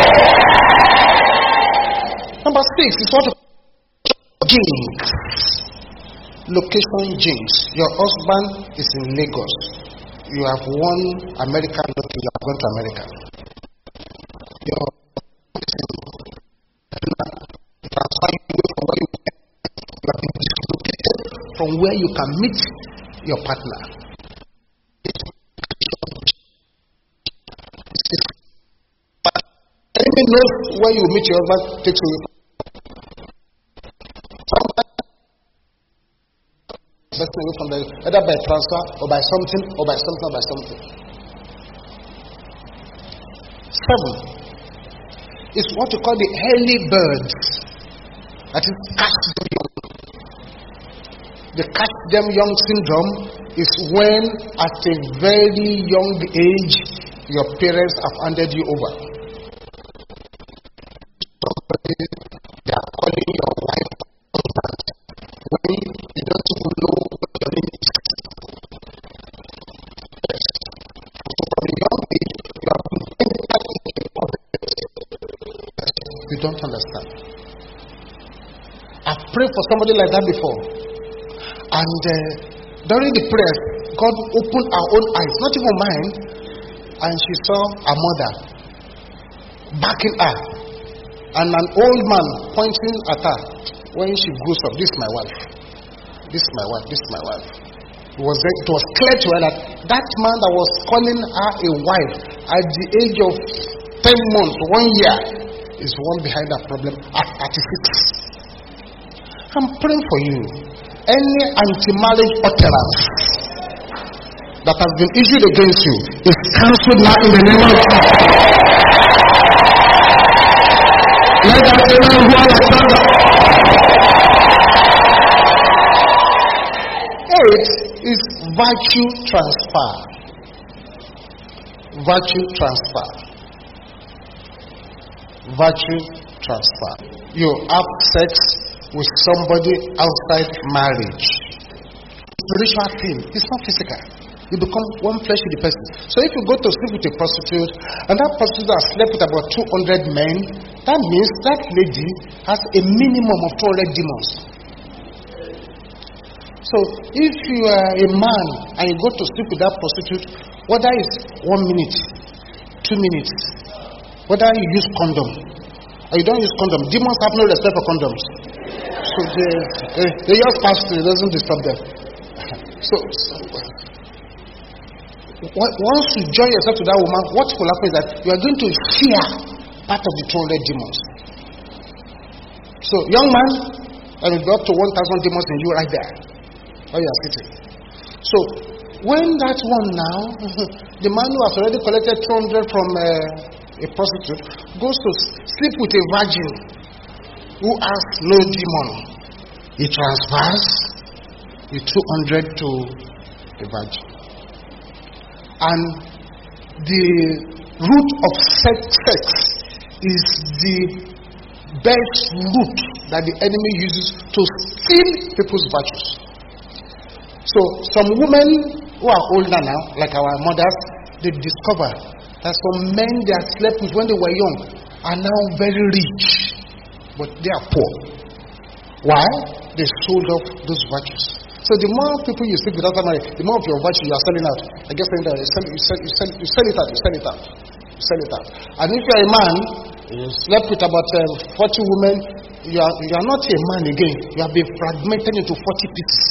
Number 6 is what we call jinx. Location jinx. Your husband is in Lagos. You have won American lottery. You have gone to America. Your transfer you from where you have been dislocated from where you can meet your partner. But enemy knows where you meet your husband takes away. Away from the, either by transfer or by something or by something or by something. 7 is what we call the early birds. That is catch them young. The catch them young syndrome is when at a very young age your parents have handed you over. They are calling your wife husband when you don't even know what your name is. Yes. So from a young age, you have been entered into a you don't understand. I've prayed for somebody like that before. And during the prayer, God opened her own eyes, not even mine, and she saw her mother backing her. And an old man pointing at her. When she grows up, this is my wife. This is my wife. This is my wife. It was clear to her that that man that was calling her a wife at the age of 10 months, 1 year, is one behind that problem at 36. I'm praying for you. Any anti-marriage utterance that has been issued against you is cancelled now in the name of Jesus. Let us say, is virtue transfer. Virtue transfer. Virtue transfer. You have sex with somebody outside marriage. Spiritual thing. It's not physical. You become one flesh with the person. So if you go to sleep with a prostitute, and that prostitute has slept with about 200 men, that means that lady has a minimum of 200 demons. So if you are a man and you go to sleep with that prostitute, whether it's 1 minute, 2 minutes, whether you use condom or you don't use condom, demons have no respect for condoms. So they just pass through, it doesn't disturb them. So once you join yourself to that woman, what will happen is that you are going to fear part of the 200 demons. So, young man, I will go up to 1,000 demons in you right there, where you are sitting. So, when that one now, the man who has already collected 200 from a prostitute, goes to sleep with a virgin who has no demon, he transfers the 200 to the virgin. And the root of sex is the best root that the enemy uses to steal people's virtues. So some women who are older now, like our mothers, they discover that some men they had slept with when they were young are now very rich, but they are poor. Why? They sold off those virtues. So the more people you sleep with after marriage, the more of your virtue you are selling out. I guess saying that you sell it out. And if you are a man, you slept with about 40 women, you are not a man again. You have been fragmented into 40 pieces.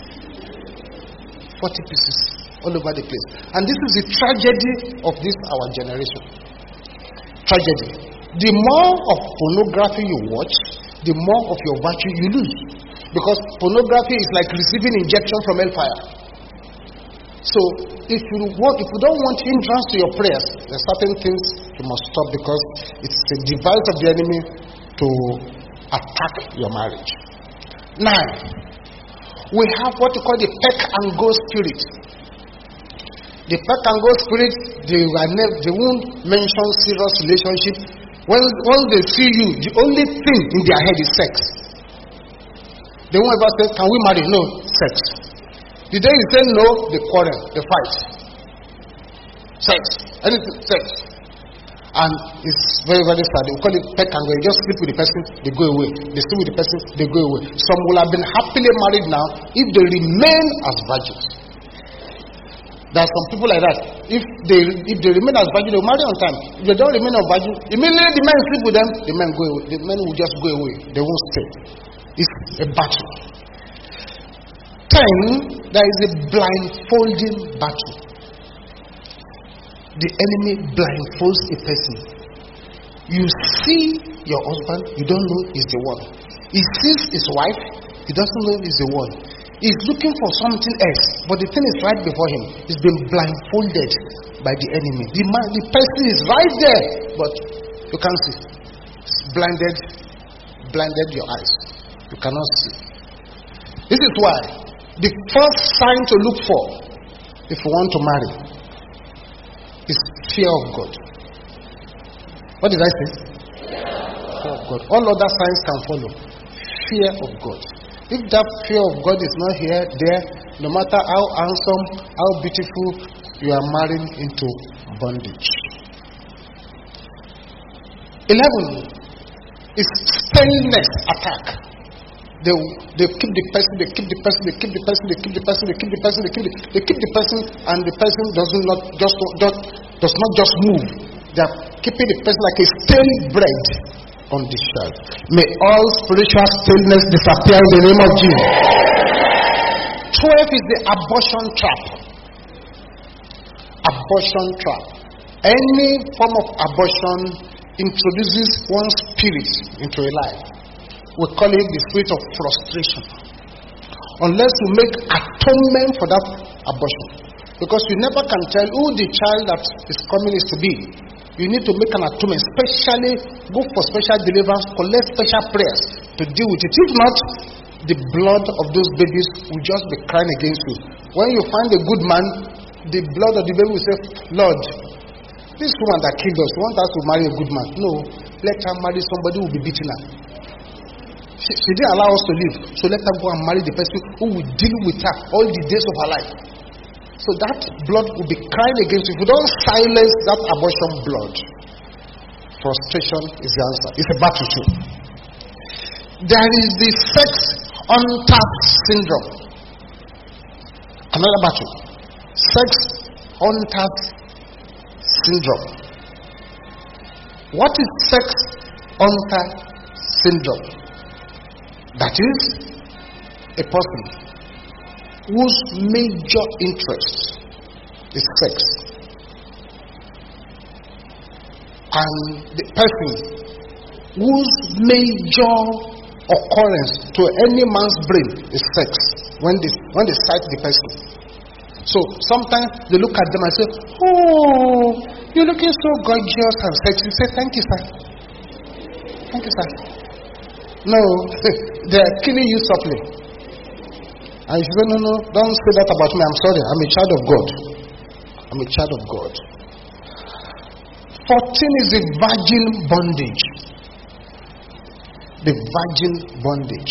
40 pieces all over the place. And this is the tragedy of this our generation. Tragedy. The more of pornography you watch, the more of your virtue you lose. Because pornography is like receiving injection from hellfire. So if you don't want hindrance to your prayers, there are certain things you must stop, because it's a device of the enemy to attack your marriage. 9. We have what we call the peck and go spirit. The peck and go spirit, they won't mention serious relationship. Once they see you, the only thing in their head is sex. They won't ever say, can we marry? No, sex. The day you say no, they quarrel, they fight. Sex. Anything, sex. And it's very, very sad. They call it peck and go. You just sleep with the person, they go away. They sleep with the person, they go away. Some will have been happily married now if they remain as virgins. There are some people like that. If they remain as virgin, they will marry on time. If they don't remain as virgin, immediately the men sleep with them, the men go away. The men will just go away. They won't stay. It's a battle. 10, there is a blindfolding battle. The enemy blindfolds a person. You see your husband, you don't know he's the one. He sees his wife, he doesn't know he's the one. He's looking for something else, but the thing is right before him. He's been blindfolded by the enemy. The person is right there, but you can't see. It's blinded your eyes. You cannot see. This is why the first sign to look for if you want to marry is fear of God. What did I say? Fear of God. All other signs can follow. Fear of God. If that fear of God is not there, no matter how handsome, how beautiful, you are marrying into bondage. 11 is stainless attack. They keep the person, and the person does not just move. They are keeping the person like a stale bread on the shelf. May all spiritual staleness disappear in the name of Jesus. 12 is the abortion trap. Abortion trap. Any form of abortion introduces one spirit into a life. We call it the spirit of frustration. Unless you make atonement for that abortion. Because you never can tell who the child that is coming is to be. You need to make an atonement. Especially go for special deliverance, collect special prayers to deal with it. If not, the blood of those babies will just be crying against you. When you find a good man, the blood of the baby will say, Lord, this woman that killed us, you want us to marry a good man? No, let her marry somebody who will be beating her. She didn't allow us to live. So let her go and marry the person who will deal with her all the days of her life. So that blood will be crying against you. If you don't silence that abortion blood, frustration is the answer. It's a battle too. There is the sex untapped syndrome. Another battle. Sex untapped syndrome. What is sex untapped syndrome? That is a person whose major interest is sex. And the person whose major occurrence to any man's brain is sex when they sight the person. So sometimes they look at them and say, "Oh, you're looking so gorgeous and sexy." Say, "Thank you, sir. Thank you, sir." No, they're killing you softly. And you say, no, don't say that about me. I'm sorry. I'm a child of God. I'm a child of God. 14 is the virgin bondage. The virgin bondage.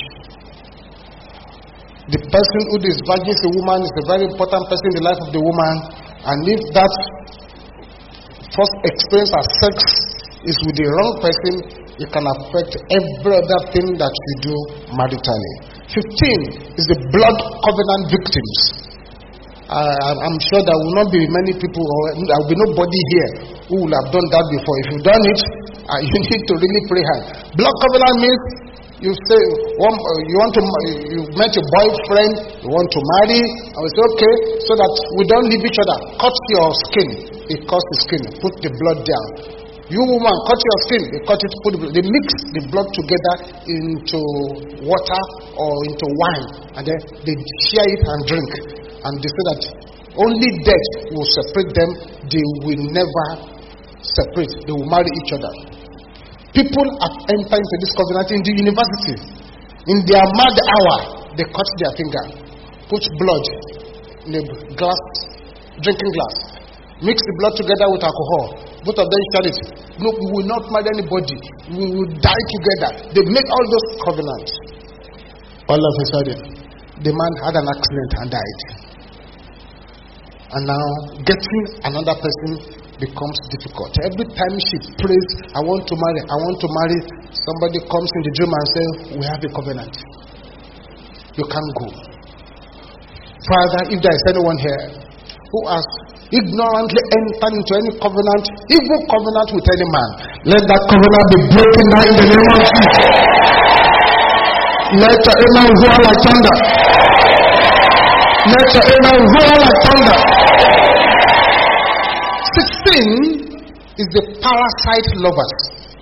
The person who is virgin is a woman, is a very important person in the life of the woman. And if that first experience of sex is with the wrong person, it can affect every other thing that you do maritally. 15 is the blood covenant victims. I'm sure there will not be many people, or there will be nobody here who will have done that before. If you've done it, you need to really pray hard. Blood covenant means you say you met your boyfriend, you want to marry, and we say okay, so that we don't leave each other. Cut your skin, it cuts the skin. Put the blood down. You woman, cut your skin, they cut it, they mix the blood together into water or into wine, and then they share it and drink. And they say that only death will separate them, they will never separate, they will marry each other. People have entered into this covenant in the university. In their mad hour, they cut their finger, put blood in a glass, drinking glass, mix the blood together with alcohol. Both of them share it. No, we will not marry anybody. We will die together. They make all those covenants. All of a sudden, the man had an accident and died. And now, getting another person becomes difficult. Every time she prays, I want to marry, somebody comes in the dream and says, we have a covenant. You can't go. Father, if there is anyone here who has ignorantly entered into any covenant, evil covenant with any man, let that covenant be broken now in the name of Jesus. Let your amen roar like thunder. Let your amen roar like thunder. 16 is the parasite lovers.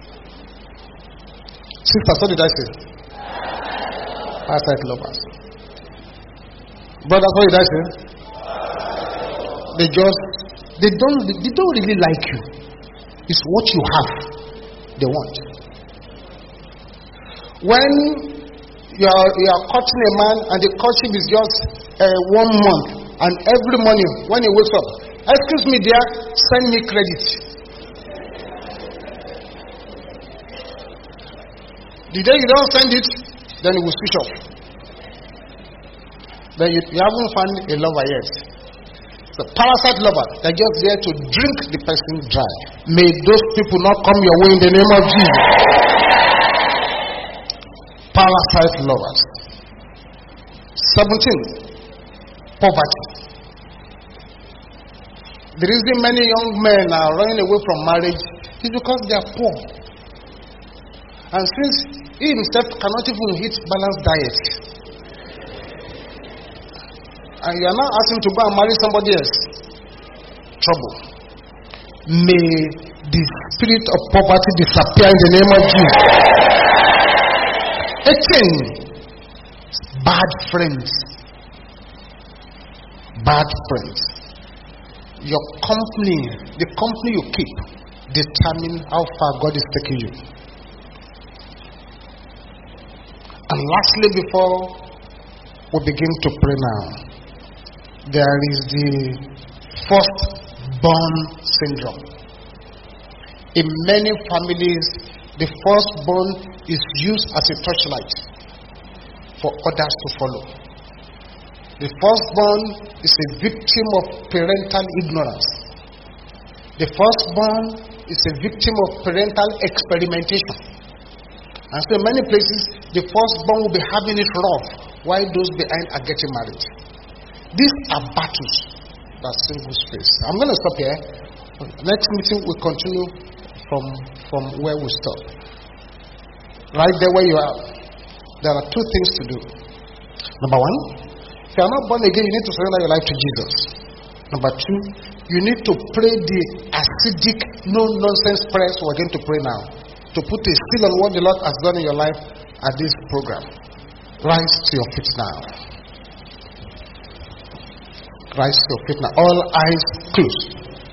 Sisters, what did I say? Parasite lovers. Brothers, what did I say? They don't really like you. It's what you have they want. When you are courting a man and the courtship is just 1 month, and every morning when he wakes up, excuse me dear, send me credit. The day you don't send it, then it will switch off. Then you haven't found a lover yet. The parasite lover, they're just there to drink the person dry. May those people not come your way in the name of Jesus. Parasite lovers. 17. Poverty. The reason many young men are running away from marriage is because they are poor. And since he himself cannot even eat balanced diet, and you are now asking to go and marry somebody else, trouble. May the spirit of poverty disappear in the name of Jesus. 18. Bad friends. Bad friends. Your company, the company you keep, determine how far God is taking you. And lastly, before we begin to pray now, there is the firstborn syndrome. In many families, the firstborn is used as a torchlight. for others to follow. The firstborn is a victim of parental ignorance. The firstborn is a victim of parental experimentation. And so in many places, the firstborn will be having it rough while those behind are getting married. These are battles that singles face. I'm going to stop here. Next meeting we'll continue from where we stop. Right there where you are, there are two things to do. Number one, if you are not born again, you need to surrender your life to Jesus. Number two, you need to pray the acidic, no-nonsense prayers we're going to pray now, to put a seal on what the Lord has done in your life at this program. Rise to your feet now. Rise to your feet now. All eyes closed.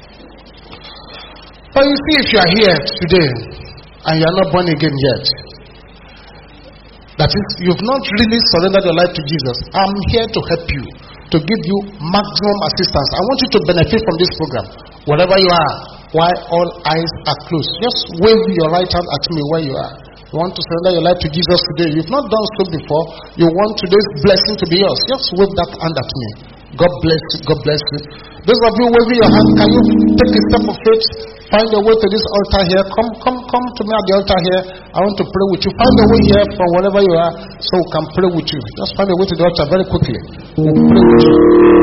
But you see, if you are here today and you are not born again yet, that is, you've not really surrendered your life to Jesus, I'm here to help you, to give you maximum assistance. I want you to benefit from this program, wherever you are, while all eyes are closed. Just wave your right hand at me where you are. You want to surrender your life to Jesus today. You've not done so before. You want today's blessing to be yours. Just wave that hand at me. God bless you. God bless you. Those of you waving your hand, can you take a step of faith? Find your way to this altar here. Come to me at the altar here. I want to pray with you. Find your way here from wherever you are so we can pray with you. Just find your way to the altar very quickly. We'll pray with you.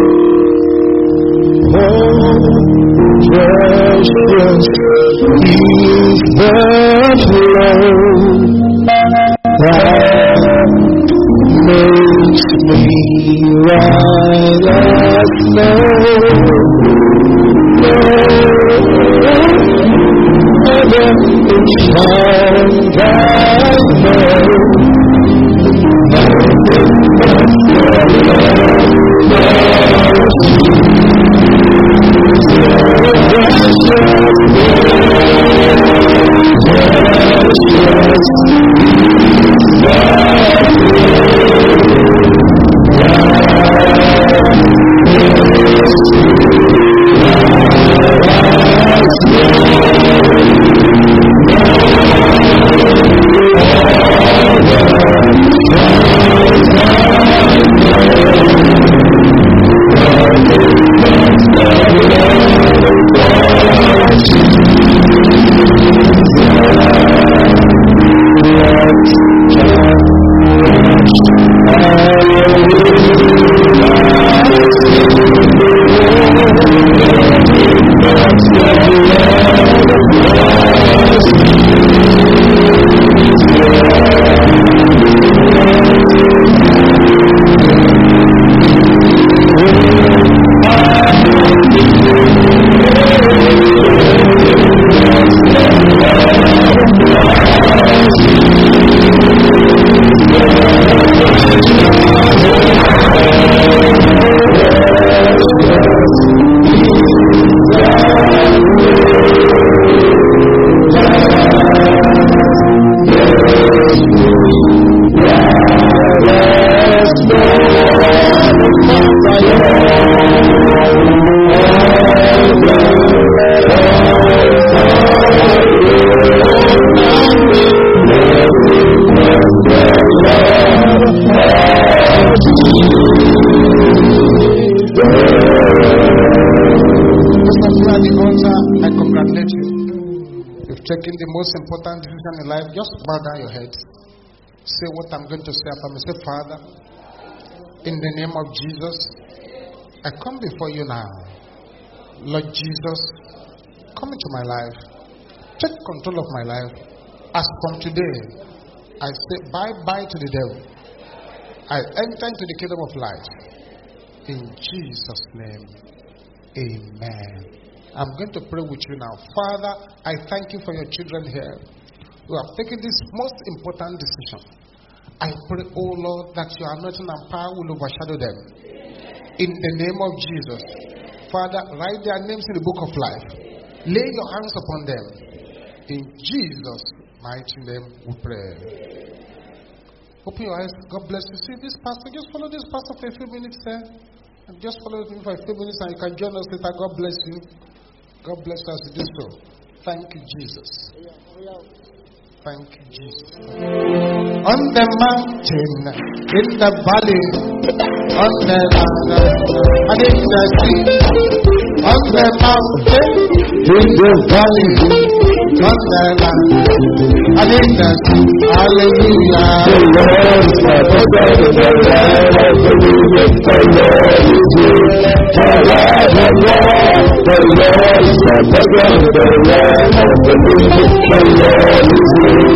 Precious is the flow that makes me white as snow. And I taking the most important decision in life, just bow down your head. Say what I'm going to say after me. Say, Father, in the name of Jesus, I come before you now. Lord Jesus, come into my life. Take control of my life. As from today, I say bye-bye to the devil. I enter into the kingdom of light. In Jesus' name, amen. I'm going to pray with you now. Father, I thank you for your children here who have taken this most important decision. I pray, oh Lord, that your anointing and power will overshadow them. In the name of Jesus. Father, write their names in the book of life. Lay your hands upon them. In Jesus' mighty name we pray. Open your eyes. God bless you. See this pastor. Just follow this pastor for a few minutes there. And just follow him for a few minutes and you can join us later. God bless you. God bless us to do so. Thank you, Jesus. Thank you, Jesus. On the mountain, in the valley, on the land, and in the sea. On the mountain, in the valley, on the land, and in the sea. Hallelujah. The Lord is my brother in the land. I believe it. The Lord is good. The Lord is my brother in the land. I believe it. The Lord is good.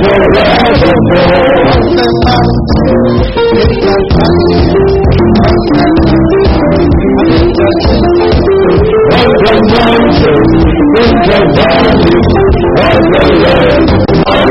On the mountain, in the valley, on the land, and in the sea. On the mountain, in the valley, on the land, on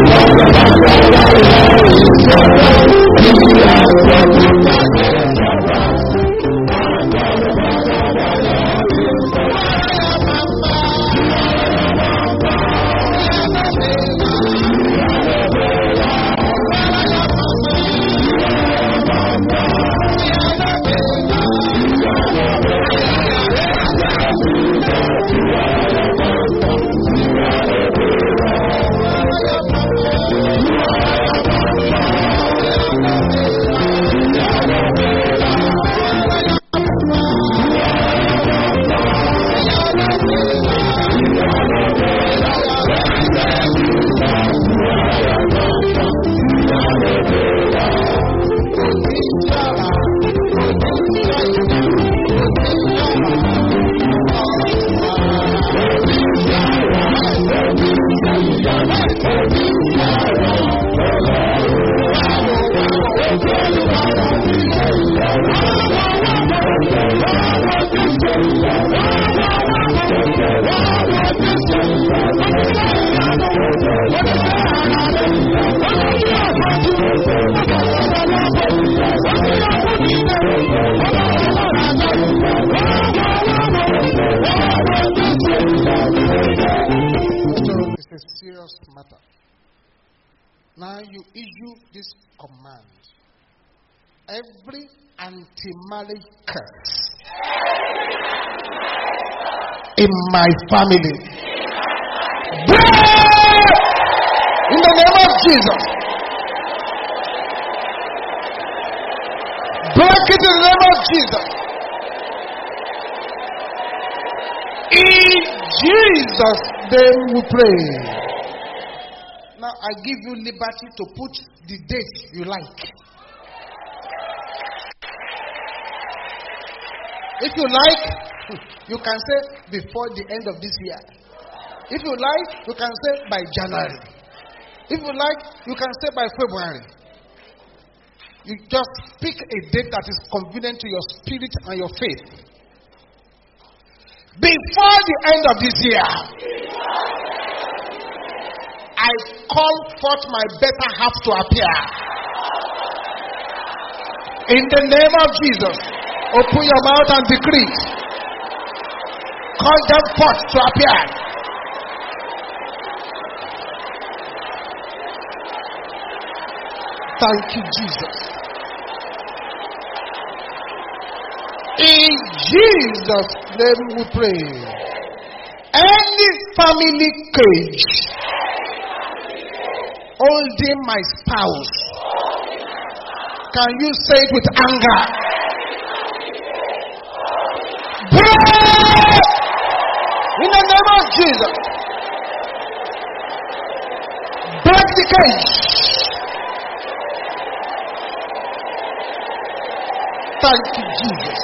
Now you issue this command. Every anti-marriage curse in my family, break in the name of Jesus. Break it in the name of Jesus. In Jesus' name we pray. Now I give you liberty to put the date you like. If you like, you can say before the end of this year. If you like, you can say by January. If you like, you can say by February. You just pick a date that is convenient to your spirit and your faith. Before the end of this year, I call forth my better half to appear. In the name of Jesus, open your mouth and decree. Call them forth to appear. Thank you, Jesus. In Jesus' name we pray. Any family cage holding my spouse, can you say it with anger? Break! In the name of Jesus. Break the cage. Thank you, Jesus.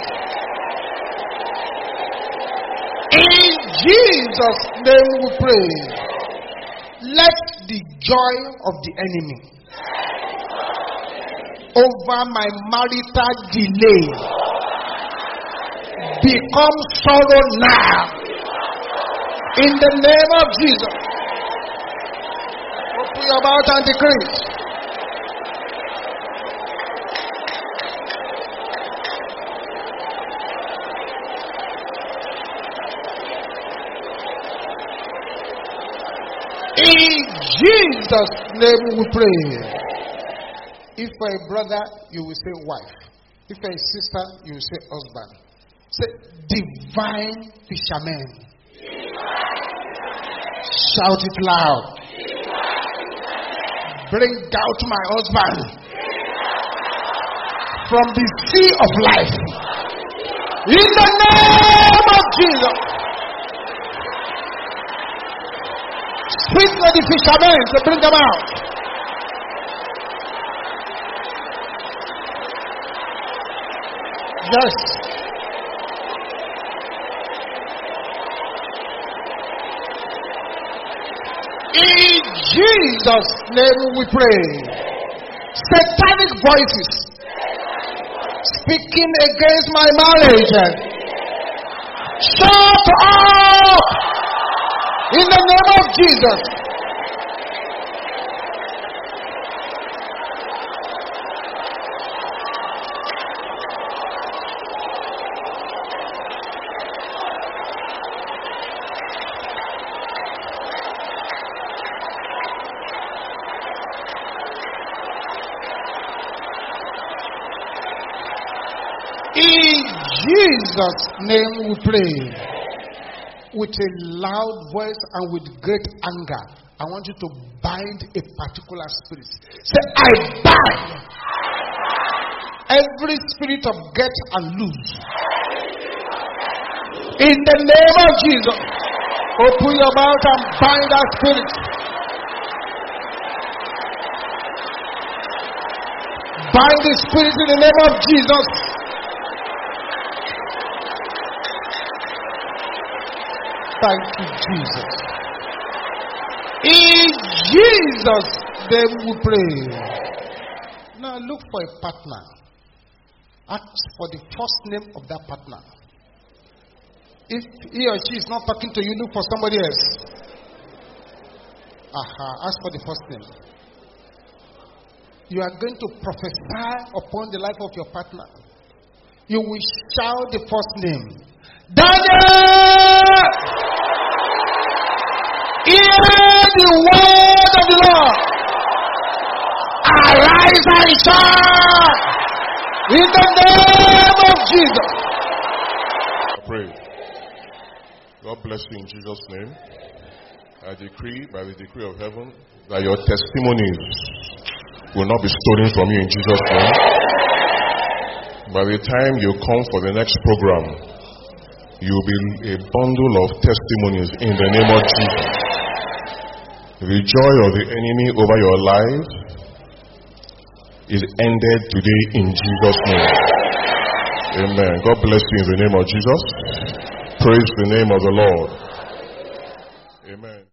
In Jesus' name we pray. Let the joy of the enemy over my marital delay become sorrow now. In the name of Jesus. Open your mouth and decree. In Jesus' name we pray. If for a brother, you will say wife. If for a sister, you will say husband. Say divine fisherman. Shout it loud. Bring out my husband from the sea of life. In the name of Jesus. Speak to the fishermen to bring them out. Yes. In Jesus' name we pray. Satanic voices speaking against my marriage, shut up in the name of Jesus. In Jesus' name we pray. With a loud voice and with great anger, I want you to bind a particular spirit. Say, I bind every spirit of get and lose. In the name of Jesus. Open your mouth and bind that spirit. Bind the spirit in the name of Jesus. Thank you, Jesus. In Jesus' name we pray. Now look for a partner. Ask for the first name of that partner. If he or she is not talking to you, look for somebody else. Ask for the first name. You are going to prophesy upon the life of your partner. You will shout the first name. Daniel! Hear the word of the Lord. Arise and shine in the name of Jesus. I pray. God bless you in Jesus' name. I decree by the decree of heaven that your testimonies will not be stolen from you in Jesus' name. By the time you come for the next program, you will be a bundle of testimonies in the name of Jesus. The joy of the enemy over your life is ended today in Jesus' name. Amen. God bless you in the name of Jesus. Praise the name of the Lord.